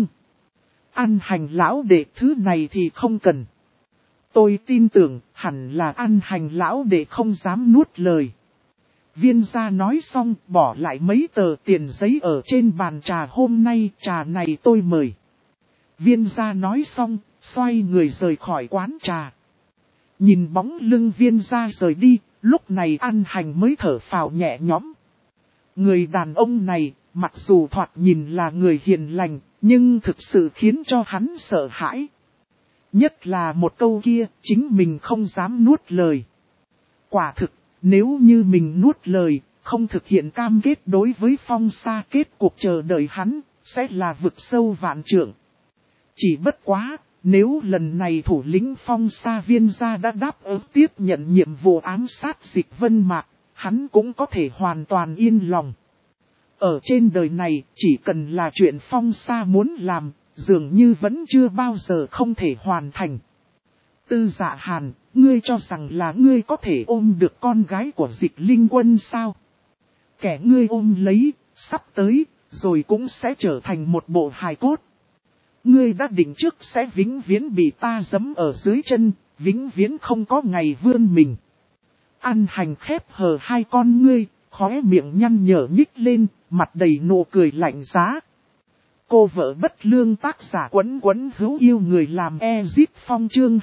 An Hành lão đệ, thứ này thì không cần. Tôi tin tưởng hẳn là An Hành lão đệ không dám nuốt lời. Viên gia nói xong, bỏ lại mấy tờ tiền giấy ở trên bàn trà. Hôm nay trà này tôi mời. Viên gia nói xong, xoay người rời khỏi quán trà. Nhìn bóng lưng Viên gia rời đi, lúc này An Hành mới thở phào nhẹ nhõm. Người đàn ông này, mặc dù thoạt nhìn là người hiền lành, nhưng thực sự khiến cho hắn sợ hãi. Nhất là một câu kia, chính mình không dám nuốt lời. Quả thực, nếu như mình nuốt lời, không thực hiện cam kết đối với Phong Sa, kết cuộc chờ đợi hắn, sẽ là vực sâu vạn trượng. Chỉ bất quá, nếu lần này thủ lĩnh Phong Sa Viên gia đã đáp ứng tiếp nhận nhiệm vụ ám sát Dịch Vân Mạc, hắn cũng có thể hoàn toàn yên lòng. Ở trên đời này, chỉ cần là chuyện Phong Sa muốn làm, dường như vẫn chưa bao giờ không thể hoàn thành. Tư Dạ Hàn, ngươi cho rằng là ngươi có thể ôm được con gái của Dịch Linh Quân sao? Kẻ ngươi ôm lấy, sắp tới, rồi cũng sẽ trở thành một bộ hài cốt. Ngươi đã định trước sẽ vĩnh viễn bị ta giẫm ở dưới chân, vĩnh viễn không có ngày vươn mình. An Hành khép hờ hai con ngươi, khóe miệng nhăn nhở nhích lên, mặt đầy nụ cười lạnh giá. Cô vợ bất lương tác giả Quấn Quấn hữu yêu người làm Ezip Phong chương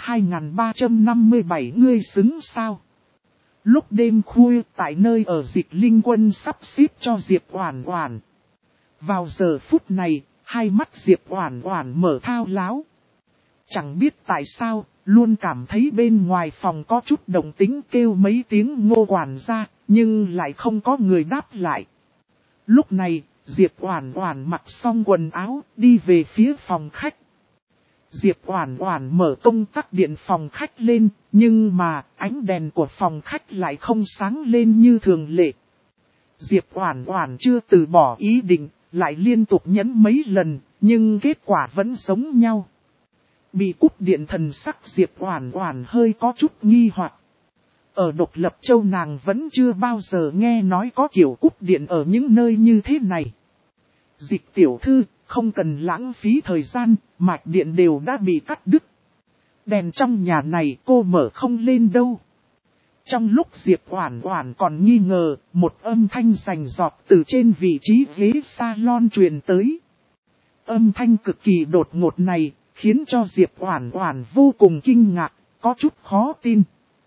2357 ngươi xứng sao. Lúc đêm khuya tại nơi ở Dịch Linh Quân sắp xếp cho Diệp Oản Oản. Vào giờ phút này, hai mắt Diệp Oản Oản mở thao láo. Chẳng biết tại sao, luôn cảm thấy bên ngoài phòng có chút động tĩnh kêu mấy tiếng Ngô quản gia, nhưng lại không có người đáp lại. Lúc này, Diệp Oản Oản mặc xong quần áo, đi về phía phòng khách. Diệp Oản Oản mở công tắc điện phòng khách lên, nhưng mà ánh đèn của phòng khách lại không sáng lên như thường lệ. Diệp Oản Oản chưa từ bỏ ý định, lại liên tục nhấn mấy lần, nhưng kết quả vẫn giống nhau. Bị cúp điện thần sắc Diệp Oản Oản hơi có chút nghi hoặc. Ở Độc Lập Châu nàng vẫn chưa bao giờ nghe nói có kiểu cúp điện ở những nơi như thế này. Dịch tiểu thư, không cần lãng phí thời gian, mạch điện đều đã bị cắt đứt. Đèn trong nhà này cô mở không lên đâu. Trong lúc Diệp Oản Oản còn nghi ngờ, một âm thanh rành rọt từ trên vị trí ghế salon truyền tới. Âm thanh cực kỳ đột ngột này, khiến cho Diệp Oản Oản vô cùng kinh ngạc, có chút khó tin.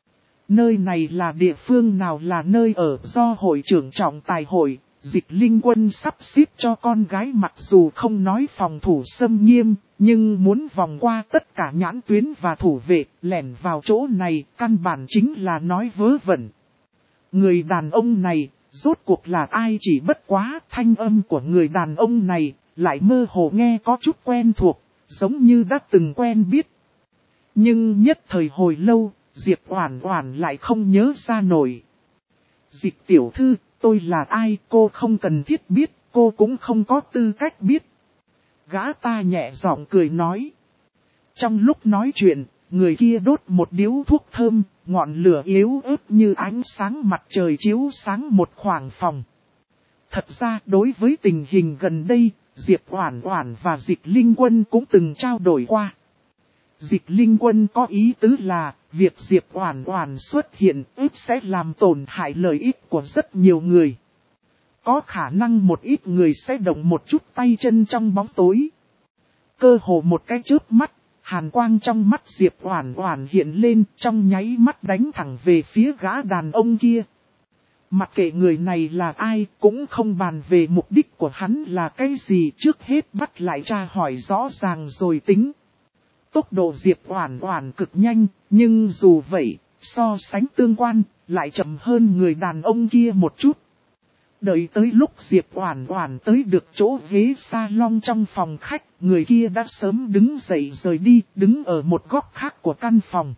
Nơi này là địa phương nào, là nơi ở do hội trưởng trọng tài hội, Dịch Linh Quân sắp xếp cho con gái, mặc dù không nói phòng thủ xâm nghiêm, nhưng muốn vòng qua tất cả nhãn tuyến và thủ vệ, lẻn vào chỗ này, căn bản chính là nói vớ vẩn. Người đàn ông này, rốt cuộc là ai, chỉ bất quá thanh âm của người đàn ông này, lại mơ hồ nghe có chút quen thuộc, giống như đã từng quen biết. Nhưng nhất thời hồi lâu, Diệp Oản Oản lại không nhớ ra nổi. Dịch tiểu thư, tôi là ai, cô không cần thiết biết, cô cũng không có tư cách biết. Gã ta nhẹ giọng cười nói. Trong lúc nói chuyện, người kia đốt một điếu thuốc thơm, ngọn lửa yếu ớt như ánh sáng mặt trời chiếu sáng một khoảng phòng. Thật ra đối với tình hình gần đây, Diệp Oản Oản và Dịch Linh Quân cũng từng trao đổi qua. Dịch Linh Quân có ý tứ là, việc Diệp Oản Oản xuất hiện ít sẽ làm tổn hại lợi ích của rất nhiều người. Có khả năng một ít người sẽ động một chút tay chân trong bóng tối. Cơ hồ một cái chớp mắt, hàn quang trong mắt Diệp Oản Oản hiện lên, trong nháy mắt đánh thẳng về phía gã đàn ông kia. Mặc kệ người này là ai, cũng không bàn về mục đích của hắn là cái gì, trước hết bắt lại tra hỏi rõ ràng rồi tính. Tốc độ Diệp Oản Oản cực nhanh, nhưng dù vậy, so sánh tương quan, lại chậm hơn người đàn ông kia một chút. Đợi tới lúc Diệp Oản Oản tới được chỗ ghế salon trong phòng khách, người kia đã sớm đứng dậy rời đi, đứng ở một góc khác của căn phòng.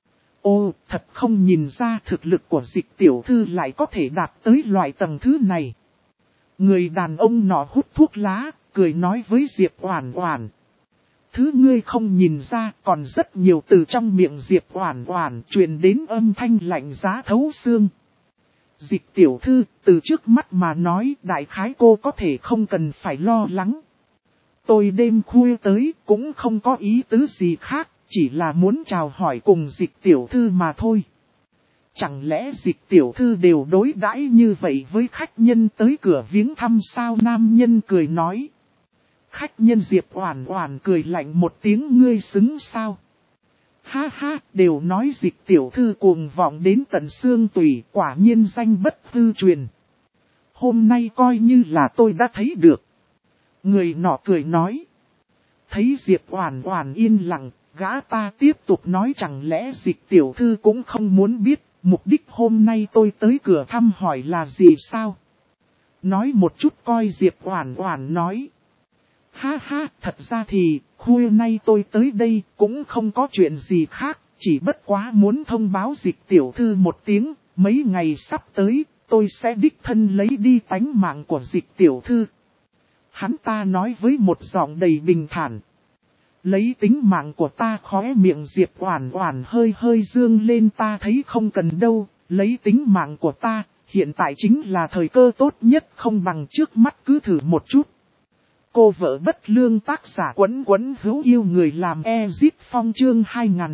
Ô, thật không nhìn ra thực lực của Dịch tiểu thư lại có thể đạt tới loại tầng thứ này. Người đàn ông nọ hút thuốc lá, cười nói với Diệp Oản Oản. Thứ ngươi không nhìn ra, còn rất nhiều từ trong miệng Diệp Oản Oản truyền đến âm thanh lạnh giá thấu xương. Dịch tiểu thư, từ trước mắt mà nói, đại khái cô có thể không cần phải lo lắng. Tôi đêm khuya tới, cũng không có ý tứ gì khác, chỉ là muốn chào hỏi cùng Dịch tiểu thư mà thôi. Chẳng lẽ Dịch tiểu thư đều đối đãi như vậy với khách nhân tới cửa viếng thăm sao? Nam nhân cười nói. Khách nhân Diệp Oản Oản cười lạnh một tiếng, ngươi xứng sao? Ha ha, đều nói Dịch tiểu thư cuồng vọng đến tận xương tủy, quả nhiên danh bất hư truyền. Hôm nay coi như là tôi đã thấy được. Người nọ cười nói. Thấy Diệp Oản Oản yên lặng, gã ta tiếp tục nói, chẳng lẽ Dịch tiểu thư cũng không muốn biết, mục đích hôm nay tôi tới cửa thăm hỏi là gì sao? Nói một chút coi, Diệp Oản Oản nói. Ha ha, thật ra thì, khuya nay tôi tới đây cũng không có chuyện gì khác, chỉ bất quá muốn thông báo Dịch tiểu thư một tiếng, mấy ngày sắp tới, tôi sẽ đích thân lấy đi tánh mạng của Dịch tiểu thư. Hắn ta nói với một giọng đầy bình thản. Lấy tính mạng của ta, khóe miệng Diệp Oản Oản hơi hơi dương lên, ta thấy không cần đâu, lấy tính mạng của ta, hiện tại chính là thời cơ tốt nhất, không bằng trước mắt cứ thử một chút. Cô vợ bất lương tác giả Quấn Quấn hữu yêu người làm Ezit Phong chương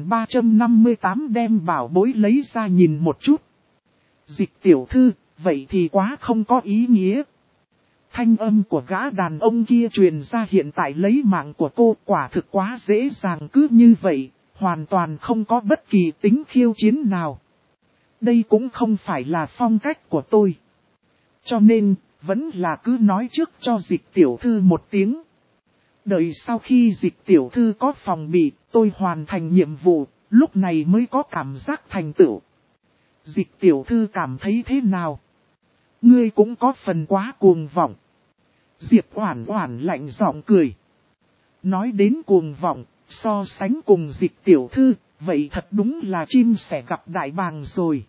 2358 đem bảo bối lấy ra nhìn một chút. Dịch tiểu thư, vậy thì quá không có ý nghĩa. Thanh âm của gã đàn ông kia truyền ra hiện tại lấy mạng của cô quả thực quá dễ dàng cứ như vậy, hoàn toàn không có bất kỳ tính khiêu chiến nào. Đây cũng không phải là phong cách của tôi. Cho nên, vẫn là cứ nói trước cho dịch tiểu thư một tiếng. Đợi sau khi dịch tiểu thư có phòng bị, tôi hoàn thành nhiệm vụ, lúc này mới có cảm giác thành tựu. Dịch tiểu thư cảm thấy thế nào? Ngươi cũng có phần quá cuồng vọng. Diệp Oản Oản lạnh giọng cười. Nói đến cuồng vọng, so sánh cùng dịch tiểu thư, vậy thật đúng là chim sẻ gặp đại bàng rồi.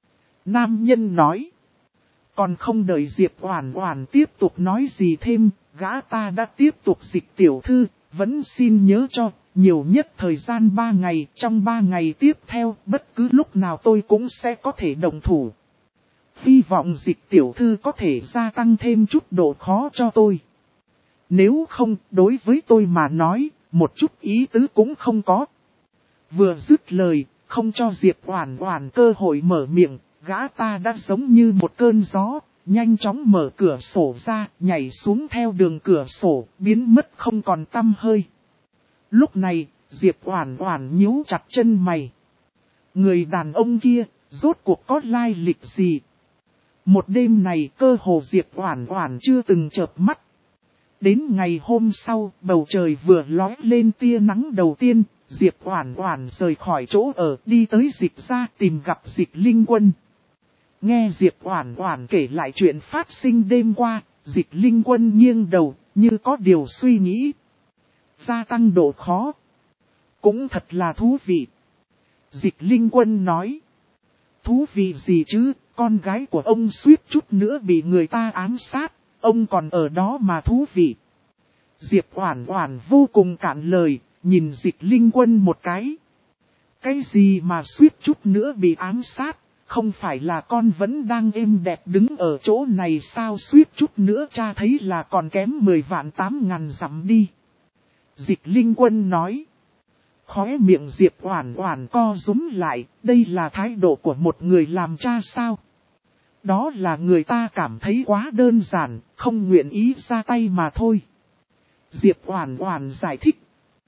Nam nhân nói. Còn không đợi Diệp Oản Oản tiếp tục nói gì thêm, gã ta đã tiếp tục dịch tiểu thư, vẫn xin nhớ cho, nhiều nhất thời gian 3 ngày, trong 3 ngày tiếp theo, bất cứ lúc nào tôi cũng sẽ có thể động thủ. Hy vọng dịch tiểu thư có thể gia tăng thêm chút độ khó cho tôi. Nếu không, đối với tôi mà nói, một chút ý tứ cũng không có. Vừa dứt lời, không cho Diệp Oản Oản cơ hội mở miệng, gã ta đã giống như một cơn gió, nhanh chóng mở cửa sổ ra, nhảy xuống theo đường cửa sổ, biến mất không còn tăm hơi. Lúc này, Diệp Oản Oản nhíu chặt chân mày. Người đàn ông kia, rốt cuộc có lai lịch gì? Một đêm này cơ hồ Diệp Oản Oản chưa từng chợp mắt. Đến ngày hôm sau, bầu trời vừa lóe lên tia nắng đầu tiên, Diệp Oản Oản rời khỏi chỗ ở đi tới Dịch gia tìm gặp Dịch Linh Quân. Nghe Diệp Oản Oản kể lại chuyện phát sinh đêm qua, Dịch Linh Quân nghiêng đầu, như có điều suy nghĩ. Gia tăng độ khó. Cũng thật là thú vị. Dịch Linh Quân nói. Thú vị gì chứ, con gái của ông suýt chút nữa bị người ta ám sát, ông còn ở đó mà thú vị. Diệp Oản Oản vô cùng cạn lời, nhìn Dịch Linh Quân một cái. Cái gì mà suýt chút nữa bị ám sát, không phải là con vẫn đang êm đẹp đứng ở chỗ này sao, suýt chút nữa cha thấy là còn kém 10 vạn 8.000 dặm đi. Dịch Linh Quân nói. Khóe miệng Diệp Oản Oản co rúm lại, đây là thái độ của một người làm cha sao? Đó là người ta cảm thấy quá đơn giản, không nguyện ý ra tay mà thôi. Diệp Oản Oản giải thích.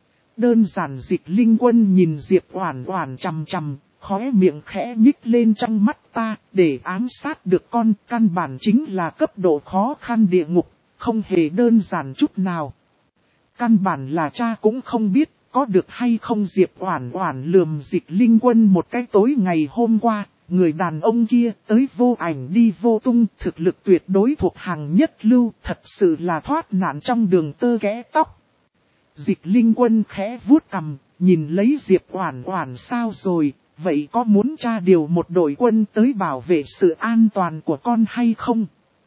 Đơn giản. Dịch Linh Quân nhìn Diệp Oản Oản chằm chằm, khóe miệng khẽ nhích lên trong mắt ta, để ám sát được con, căn bản chính là cấp độ khó khăn địa ngục, không hề đơn giản chút nào. Căn bản là cha cũng không biết, có được hay không. Diệp Oản Oản lườm Dịch Linh Quân một cái. Tối ngày hôm qua, người đàn ông kia tới vô ảnh đi vô tung, thực lực tuyệt đối thuộc hàng nhất lưu, thật sự là thoát nạn trong đường tơ kẽ tóc. Dịch Linh Quân khẽ vuốt cằm, nhìn lấy Diệp Oản Oản sao rồi, vậy có muốn cha điều một đội quân tới bảo vệ sự an toàn của con hay không?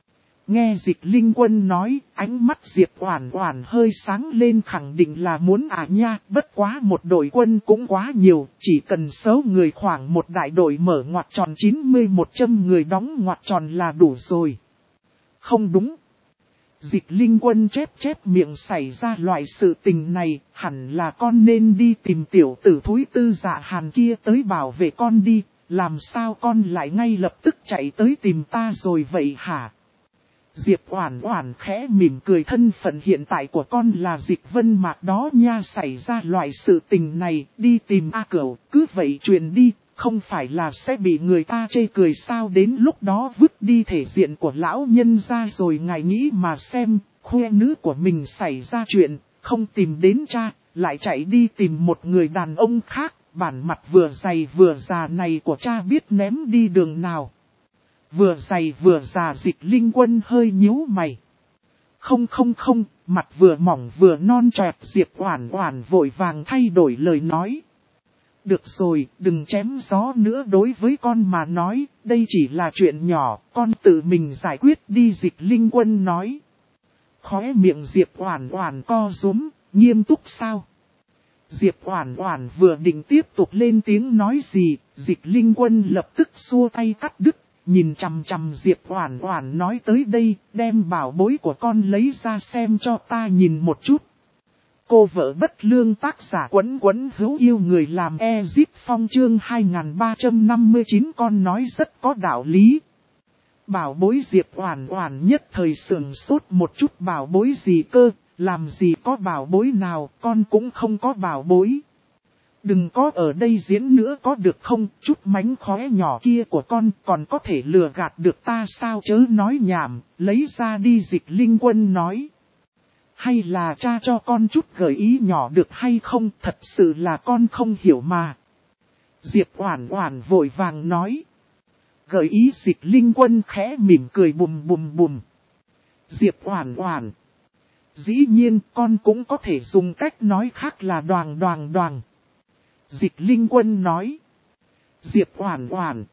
Nghe Dịch Linh Quân nói, ánh mắt Diệp Oản Oản hơi sáng lên, khẳng định là muốn nha, bất quá một đội quân cũng quá nhiều, chỉ cần số người khoảng một đại đội mở ngoặc tròn 90-100 người đóng ngoặc tròn là đủ rồi. Không đúng. Dịch Linh Quân chép miệng, xảy ra loại sự tình này, hẳn là con nên đi tìm tiểu tử thúi Tư Dạ Hàn kia tới bảo vệ con đi, làm sao con lại ngay lập tức chạy tới tìm ta rồi vậy hả? Diệp Oản Oản khẽ mỉm cười, thân phận hiện tại của con là Dịch Vân Mạc đó nha, xảy ra loại sự tình này, đi tìm A Cửu, cứ vậy truyền đi, không phải là sẽ bị người ta chê cười sao, đến lúc đó vứt đi thể diện của lão nhân ra rồi ngài nghĩ mà xem, khuê nữ của mình xảy ra chuyện, không tìm đến cha, lại chạy đi tìm một người đàn ông khác, bản mặt vừa dày vừa già này của cha biết ném đi đường nào. Vừa dày vừa già. Dịch Linh Quân hơi nhíu mày. Không, mặt vừa mỏng vừa non trẹt. Diệp Oản Oản vội vàng thay đổi lời nói. Được rồi, đừng chém gió nữa, đối với con mà nói, đây chỉ là chuyện nhỏ, con tự mình giải quyết đi. Dịch Linh Quân nói. Khóe miệng Diệp Oản Oản co rúm, nghiêm túc sao? Diệp Oản Oản vừa định tiếp tục lên tiếng nói gì, Dịch Linh Quân lập tức xua tay cắt đứt. nhìn chằm chằm Diệp Oản Oản nói tới đây, đem bảo bối của con lấy ra xem cho ta nhìn một chút. Cô vợ bất lương tác giả Quấn Quấn hữu yêu người làm Ezip Phong chương 2359 con nói rất có đạo lý. Bảo bối Diệp Oản Oản nhất thời sửng sốt một chút, bảo bối gì cơ, làm gì có bảo bối nào, con cũng không có bảo bối. Đừng có ở đây diễn nữa có được không, chút mánh khóe nhỏ kia của con còn có thể lừa gạt được ta sao, chớ nói nhảm, lấy ra đi. Dịch Linh Quân nói. Hay là cha cho con chút gợi ý nhỏ được hay không, thật sự là con không hiểu mà. Diệp Oản Oản vội vàng nói. Gợi ý. Dịch Linh Quân khẽ mỉm cười bùm bùm bùm. Diệp Oản Oản. Dĩ nhiên con cũng có thể dùng cách nói khác là đoàng đoàng đoàng. Dịch Linh Quân nói. Diệp Oản Oản.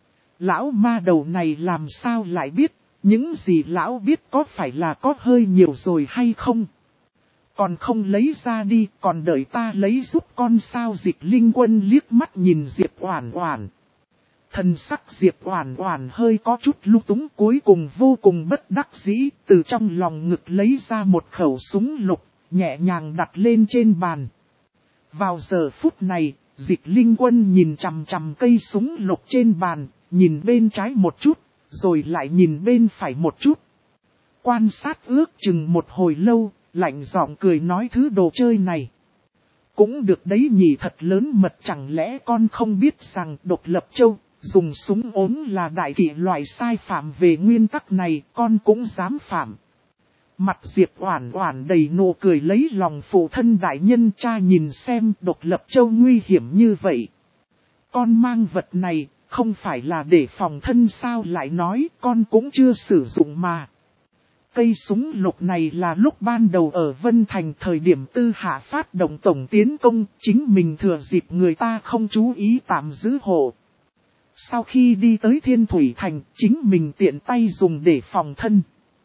Lão ma đầu này làm sao lại biết, những gì lão biết có phải là có hơi nhiều rồi hay không? Còn không lấy ra đi, còn đợi ta lấy giúp con sao? Dịch Linh Quân liếc mắt nhìn Diệp Oản Oản. Thần sắc Diệp Oản Oản hơi có chút lung túng, cuối cùng vô cùng bất đắc dĩ, từ trong lòng ngực lấy ra một khẩu súng lục, nhẹ nhàng đặt lên trên bàn. Vào giờ phút này, Dịch Linh Quân nhìn chằm chằm cây súng lục trên bàn, nhìn bên trái một chút, rồi lại nhìn bên phải một chút. Quan sát ước chừng một hồi lâu, lạnh giọng cười nói thứ đồ chơi này. Cũng được đấy nhỉ, thật lớn mật, chẳng lẽ con không biết rằng Độc Lập Châu, dùng súng ốm là đại kỷ loại sai phạm, về nguyên tắc này con cũng dám phạm. Mặt Diệp Oản Oản đầy nụ cười lấy lòng phụ thân đại nhân, cha nhìn xem Độc Lập Châu nguy hiểm như vậy. Con mang vật này, không phải là để phòng thân sao, lại nói con cũng chưa sử dụng mà. Cây súng lục này là lúc ban đầu ở Vân Thành thời điểm Tư Hạ phát động tổng tiến công, chính mình thừa dịp người ta không chú ý tạm giữ hộ. Sau khi đi tới Thiên Thủy Thành, chính mình tiện tay dùng để phòng thân.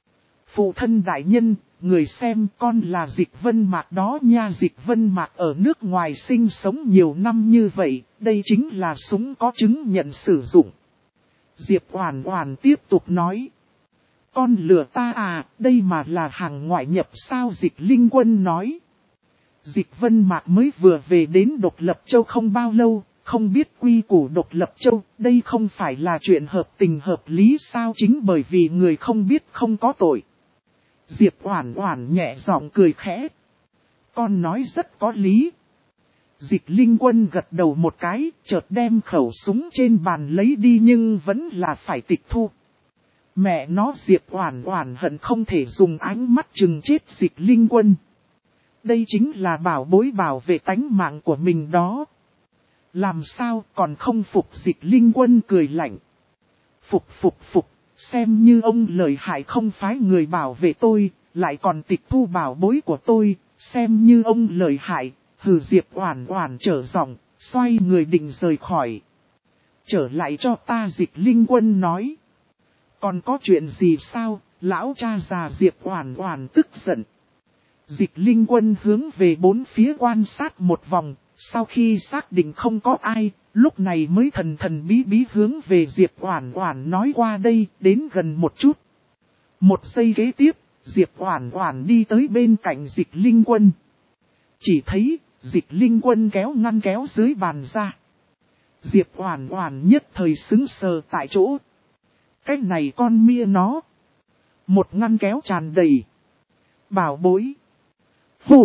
Phụ thân đại nhân, người xem con là Dịch Vân Mạc đó nha. Dịch Vân Mạc ở nước ngoài sinh sống nhiều năm như vậy, đây chính là súng có chứng nhận sử dụng. Diệp Oản Oản tiếp tục nói. Con lừa ta à, đây mà là hàng ngoại nhập sao? Dịch Linh Quân nói. Dịch Vân Mạc mới vừa về đến Độc Lập Châu không bao lâu, không biết quy củ Độc Lập Châu, đây không phải là chuyện hợp tình hợp lý sao? Chính bởi vì người không biết không có tội. Diệp Oản Oản nhẹ giọng cười khẽ. Con nói rất có lý. Dịch Linh Quân gật đầu một cái, chợt đem khẩu súng trên bàn lấy đi nhưng vẫn là phải tịch thu. Mẹ nó, Diệp Oản Oản hận không thể dùng ánh mắt trừng chết Dịch Linh Quân. Đây chính là bảo bối bảo vệ tánh mạng của mình đó. Làm sao còn không phục? Dịch Linh Quân cười lạnh. Phục, xem như ông lợi hại không phái người bảo vệ tôi, lại còn tịch thu bảo bối của tôi, xem như ông lợi hại. Hừ. Diệp Oản Oản trở giọng, xoay người định rời khỏi. Trở lại cho ta. Dịch Linh Quân nói. Còn có chuyện gì sao, lão cha già? Diệp Oản Oản tức giận. Dịch Linh Quân hướng về bốn phía quan sát một vòng, sau khi xác định không có ai, lúc này mới thần thần bí bí hướng về Diệp Oản Oản nói qua đây, đến gần một chút. Một giây kế tiếp, Diệp Oản Oản đi tới bên cạnh Dịch Linh Quân. Chỉ thấy, Dịch Linh Quân kéo ngăn kéo dưới bàn ra. Diệp Oản Oản nhất thời sững sờ tại chỗ. Cái này con mia nó. Một ngăn kéo tràn đầy bảo bối. Phù.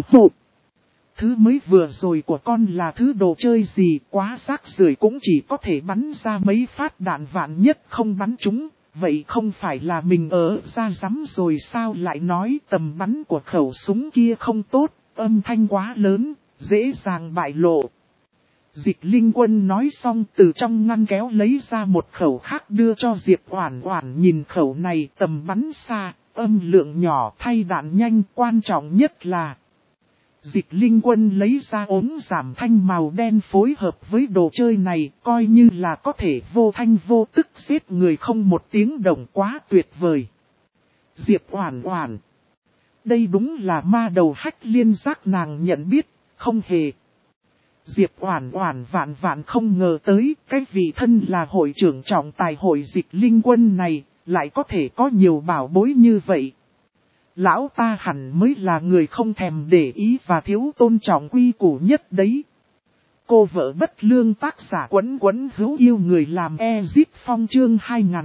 Thứ mới vừa rồi của con là thứ đồ chơi gì, quá rác rưởi, cũng chỉ có thể bắn ra mấy phát đạn, vạn nhất không bắn trúng. Vậy không phải là mình ở ra rắm rồi sao? Lại nói tầm bắn của khẩu súng kia không tốt, âm thanh quá lớn, dễ dàng bại lộ. Dịch Linh Quân nói xong từ trong ngăn kéo lấy ra một khẩu khác đưa cho Diệp Oản Oản. Nhìn khẩu này tầm bắn xa, âm lượng nhỏ, thay đạn nhanh, quan trọng nhất là Dịch Linh Quân lấy ra ống giảm thanh màu đen phối hợp với đồ chơi này, coi như là có thể vô thanh vô tức giết người không một tiếng động, quá tuyệt vời. Diệp Oản Oản. Đây đúng là ma đầu Hách Liên Giác, nàng nhận biết, không hề. Diệp Oản Oản vạn vạn không ngờ tới, cái vị thân là hội trưởng trọng tài hội Dịch Linh Quân này, lại có thể có nhiều bảo bối như vậy. Lão ta hẳn mới là người không thèm để ý và thiếu tôn trọng quy củ nhất đấy. Cô vợ bất lương tác giả Quấn Quấn hữu yêu người làm Ezip Phong chương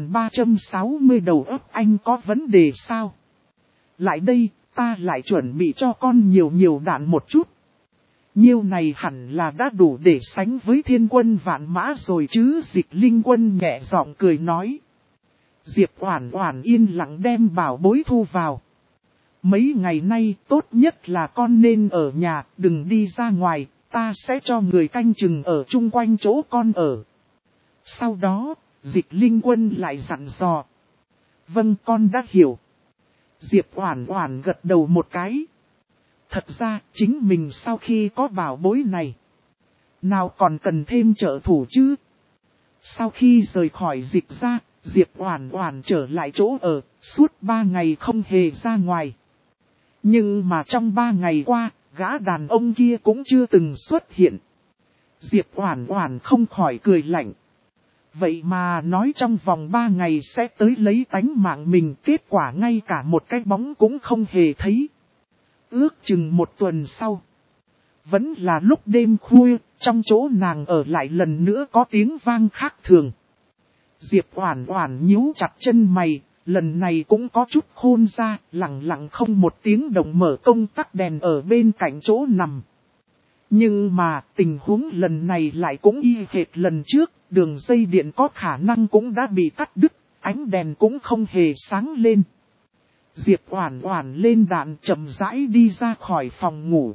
2360 đầu óc anh có vấn đề sao? Lại đây, ta lại chuẩn bị cho con nhiều đạn một chút. Nhiêu này hẳn là đã đủ để sánh với thiên quân vạn mã rồi chứ. Dịch Linh Quân nhẹ giọng cười nói. Diệp Oản Oản yên lặng đem bảo bối thu vào. Mấy ngày nay tốt nhất là con nên ở nhà, đừng đi ra ngoài, ta sẽ cho người canh chừng ở chung quanh chỗ con ở. Sau đó, Dịch Linh Quân lại dặn dò. Vâng, con đã hiểu. Diệp Oản Oản gật đầu một cái. Thật ra, chính mình sau khi có bảo bối này, nào còn cần thêm trợ thủ chứ? Sau khi rời khỏi Dịch ra, Diệp Oản Oản trở lại chỗ ở, suốt 3 ngày không hề ra ngoài. Nhưng mà trong 3 ngày qua, gã đàn ông kia cũng chưa từng xuất hiện. Diệp Oản Oản không khỏi cười lạnh. Vậy mà nói trong vòng 3 ngày sẽ tới lấy tánh mạng mình, kết quả ngay cả một cái bóng cũng không hề thấy. Ước chừng một tuần sau, vẫn là lúc đêm khuya, trong chỗ nàng ở lại lần nữa có tiếng vang khác thường. Diệp Oản Oản nhíu chặt chân mày, lần này cũng có chút khôn ra, lặng lặng không một tiếng động mở công tắc đèn ở bên cạnh chỗ nằm. Nhưng mà tình huống lần này lại cũng y hệt lần trước, đường dây điện có khả năng cũng đã bị cắt đứt, ánh đèn cũng không hề sáng lên. Diệp Oản Oản lên đạn chậm rãi đi ra khỏi phòng ngủ.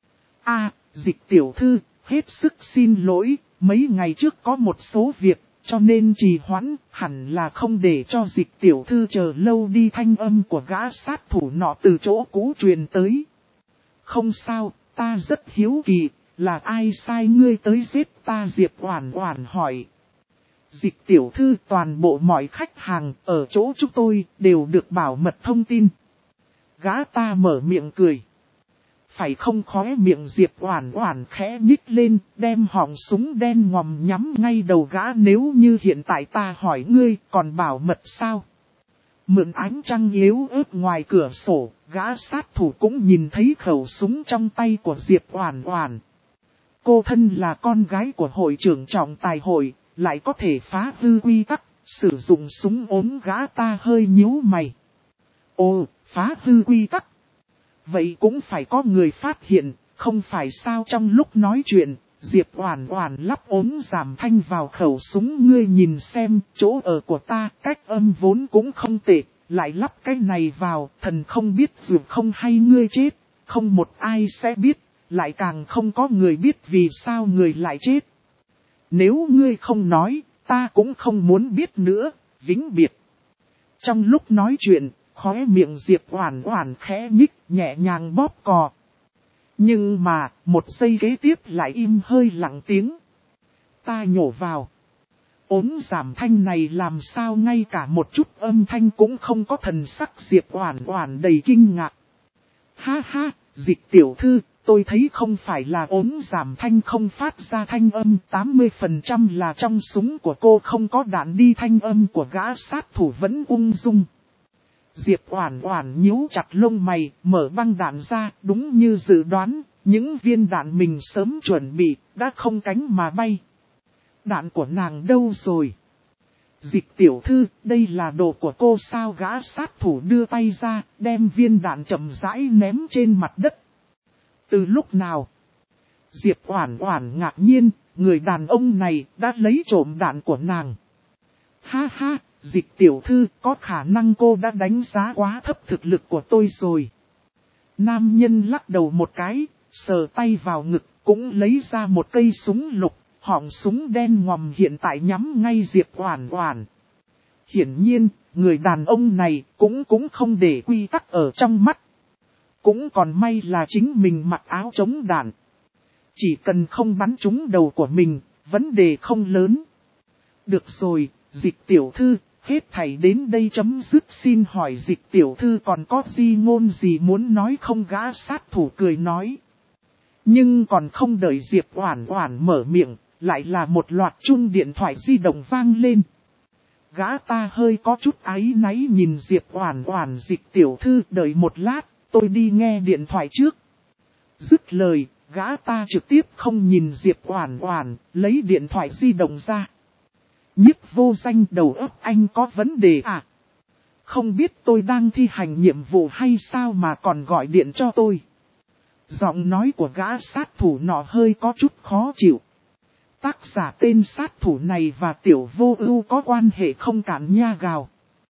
Dịch tiểu thư, hết sức xin lỗi, mấy ngày trước có một số việc, cho nên trì hoãn, hẳn là không để cho Dịch tiểu thư chờ lâu đi. Thanh âm của gã sát thủ nọ từ chỗ cũ truyền tới. Không sao, ta rất hiếu kỳ, là ai sai ngươi tới giết ta? Diệp Oản Oản hỏi. Dịch tiểu thư, toàn bộ mọi khách hàng ở chỗ chúng tôi đều được bảo mật thông tin. Gã ta mở miệng cười. Phải không? Khóe miệng Diệp Oản Oản khẽ nhích lên, đem họng súng đen ngòm nhắm ngay đầu gã. Nếu như hiện tại ta hỏi ngươi, còn bảo mật sao? Mượn ánh trăng yếu ớt ngoài cửa sổ, gã sát thủ cũng nhìn thấy khẩu súng trong tay của Diệp Oản Oản. Cô thân là con gái của hội trưởng trọng tài hội, lại có thể phá hư quy tắc, sử dụng súng ốm. Gã ta hơi nhíu mày. Ồ, phá hư quy tắc. Vậy cũng phải có người phát hiện, không phải sao? Trong lúc nói chuyện, Diệp Oản Oản lắp ốm giảm thanh vào khẩu súng. Ngươi nhìn xem, chỗ ở của ta, cách âm vốn cũng không tệ, lại lắp cái này vào, thần không biết dù không hay ngươi chết, không một ai sẽ biết, lại càng không có người biết vì sao người lại chết. Nếu ngươi không nói, ta cũng không muốn biết nữa, vĩnh biệt. Trong lúc nói chuyện, khóe miệng Diệp Oản Oản khẽ nhích, nhẹ nhàng bóp cò. Nhưng mà, một giây kế tiếp lại im hơi lặng tiếng. Ta nhổ vào. Ốm giảm thanh này làm sao ngay cả một chút âm thanh cũng không có? Thần sắc Diệp Oản Oản đầy kinh ngạc. Ha ha, Dịch tiểu thư, tôi thấy không phải là ốm giảm thanh không phát ra thanh âm, 80% là trong súng của cô không có đạn đi. Thanh âm của gã sát thủ vẫn ung dung. Diệp Oản Oản nhíu chặt lông mày, mở băng đạn ra. Đúng như dự đoán, những viên đạn mình sớm chuẩn bị, đã không cánh mà bay. Đạn của nàng đâu rồi? Dịch tiểu thư, đây là đồ của cô sao? Gã sát thủ đưa tay ra, đem viên đạn chậm rãi ném trên mặt đất. Từ lúc nào? Diệp Oản Oản ngạc nhiên, người đàn ông này đã lấy trộm đạn của nàng. Ha ha, Dịch tiểu thư, có khả năng cô đã đánh giá quá thấp thực lực của tôi rồi. Nam nhân lắc đầu một cái, sờ tay vào ngực, cũng lấy ra một cây súng lục, họng súng đen ngòm hiện tại nhắm ngay Diệp Oản Oản. Hiển nhiên, người đàn ông này cũng không để quy tắc ở trong mắt. Cũng còn may là chính mình mặc áo chống đạn. Chỉ cần không bắn trúng đầu của mình, vấn đề không lớn. Được rồi, Dịch tiểu thư, hết thảy đến đây chấm dứt. Xin hỏi Dịch tiểu thư còn có gì ngôn gì muốn nói không? Gã sát thủ cười nói. Nhưng còn không đợi Diệp Oản Oản mở miệng, lại là một loạt chuông điện thoại di động vang lên. Gã ta hơi có chút áy náy nhìn Diệp Oản Oản, Dịch tiểu thư đợi một lát, tôi đi nghe điện thoại trước. Dứt lời, gã ta trực tiếp không nhìn Diệp Oản Oản, lấy điện thoại di động ra. Nhiếp Vô Danh, đầu óc anh có vấn đề à? Không biết tôi đang thi hành nhiệm vụ hay sao mà còn gọi điện cho tôi. Giọng nói của gã sát thủ nọ hơi có chút khó chịu. Tác giả tên sát thủ này và Tiểu Vô Ưu có quan hệ không cạn nha gào.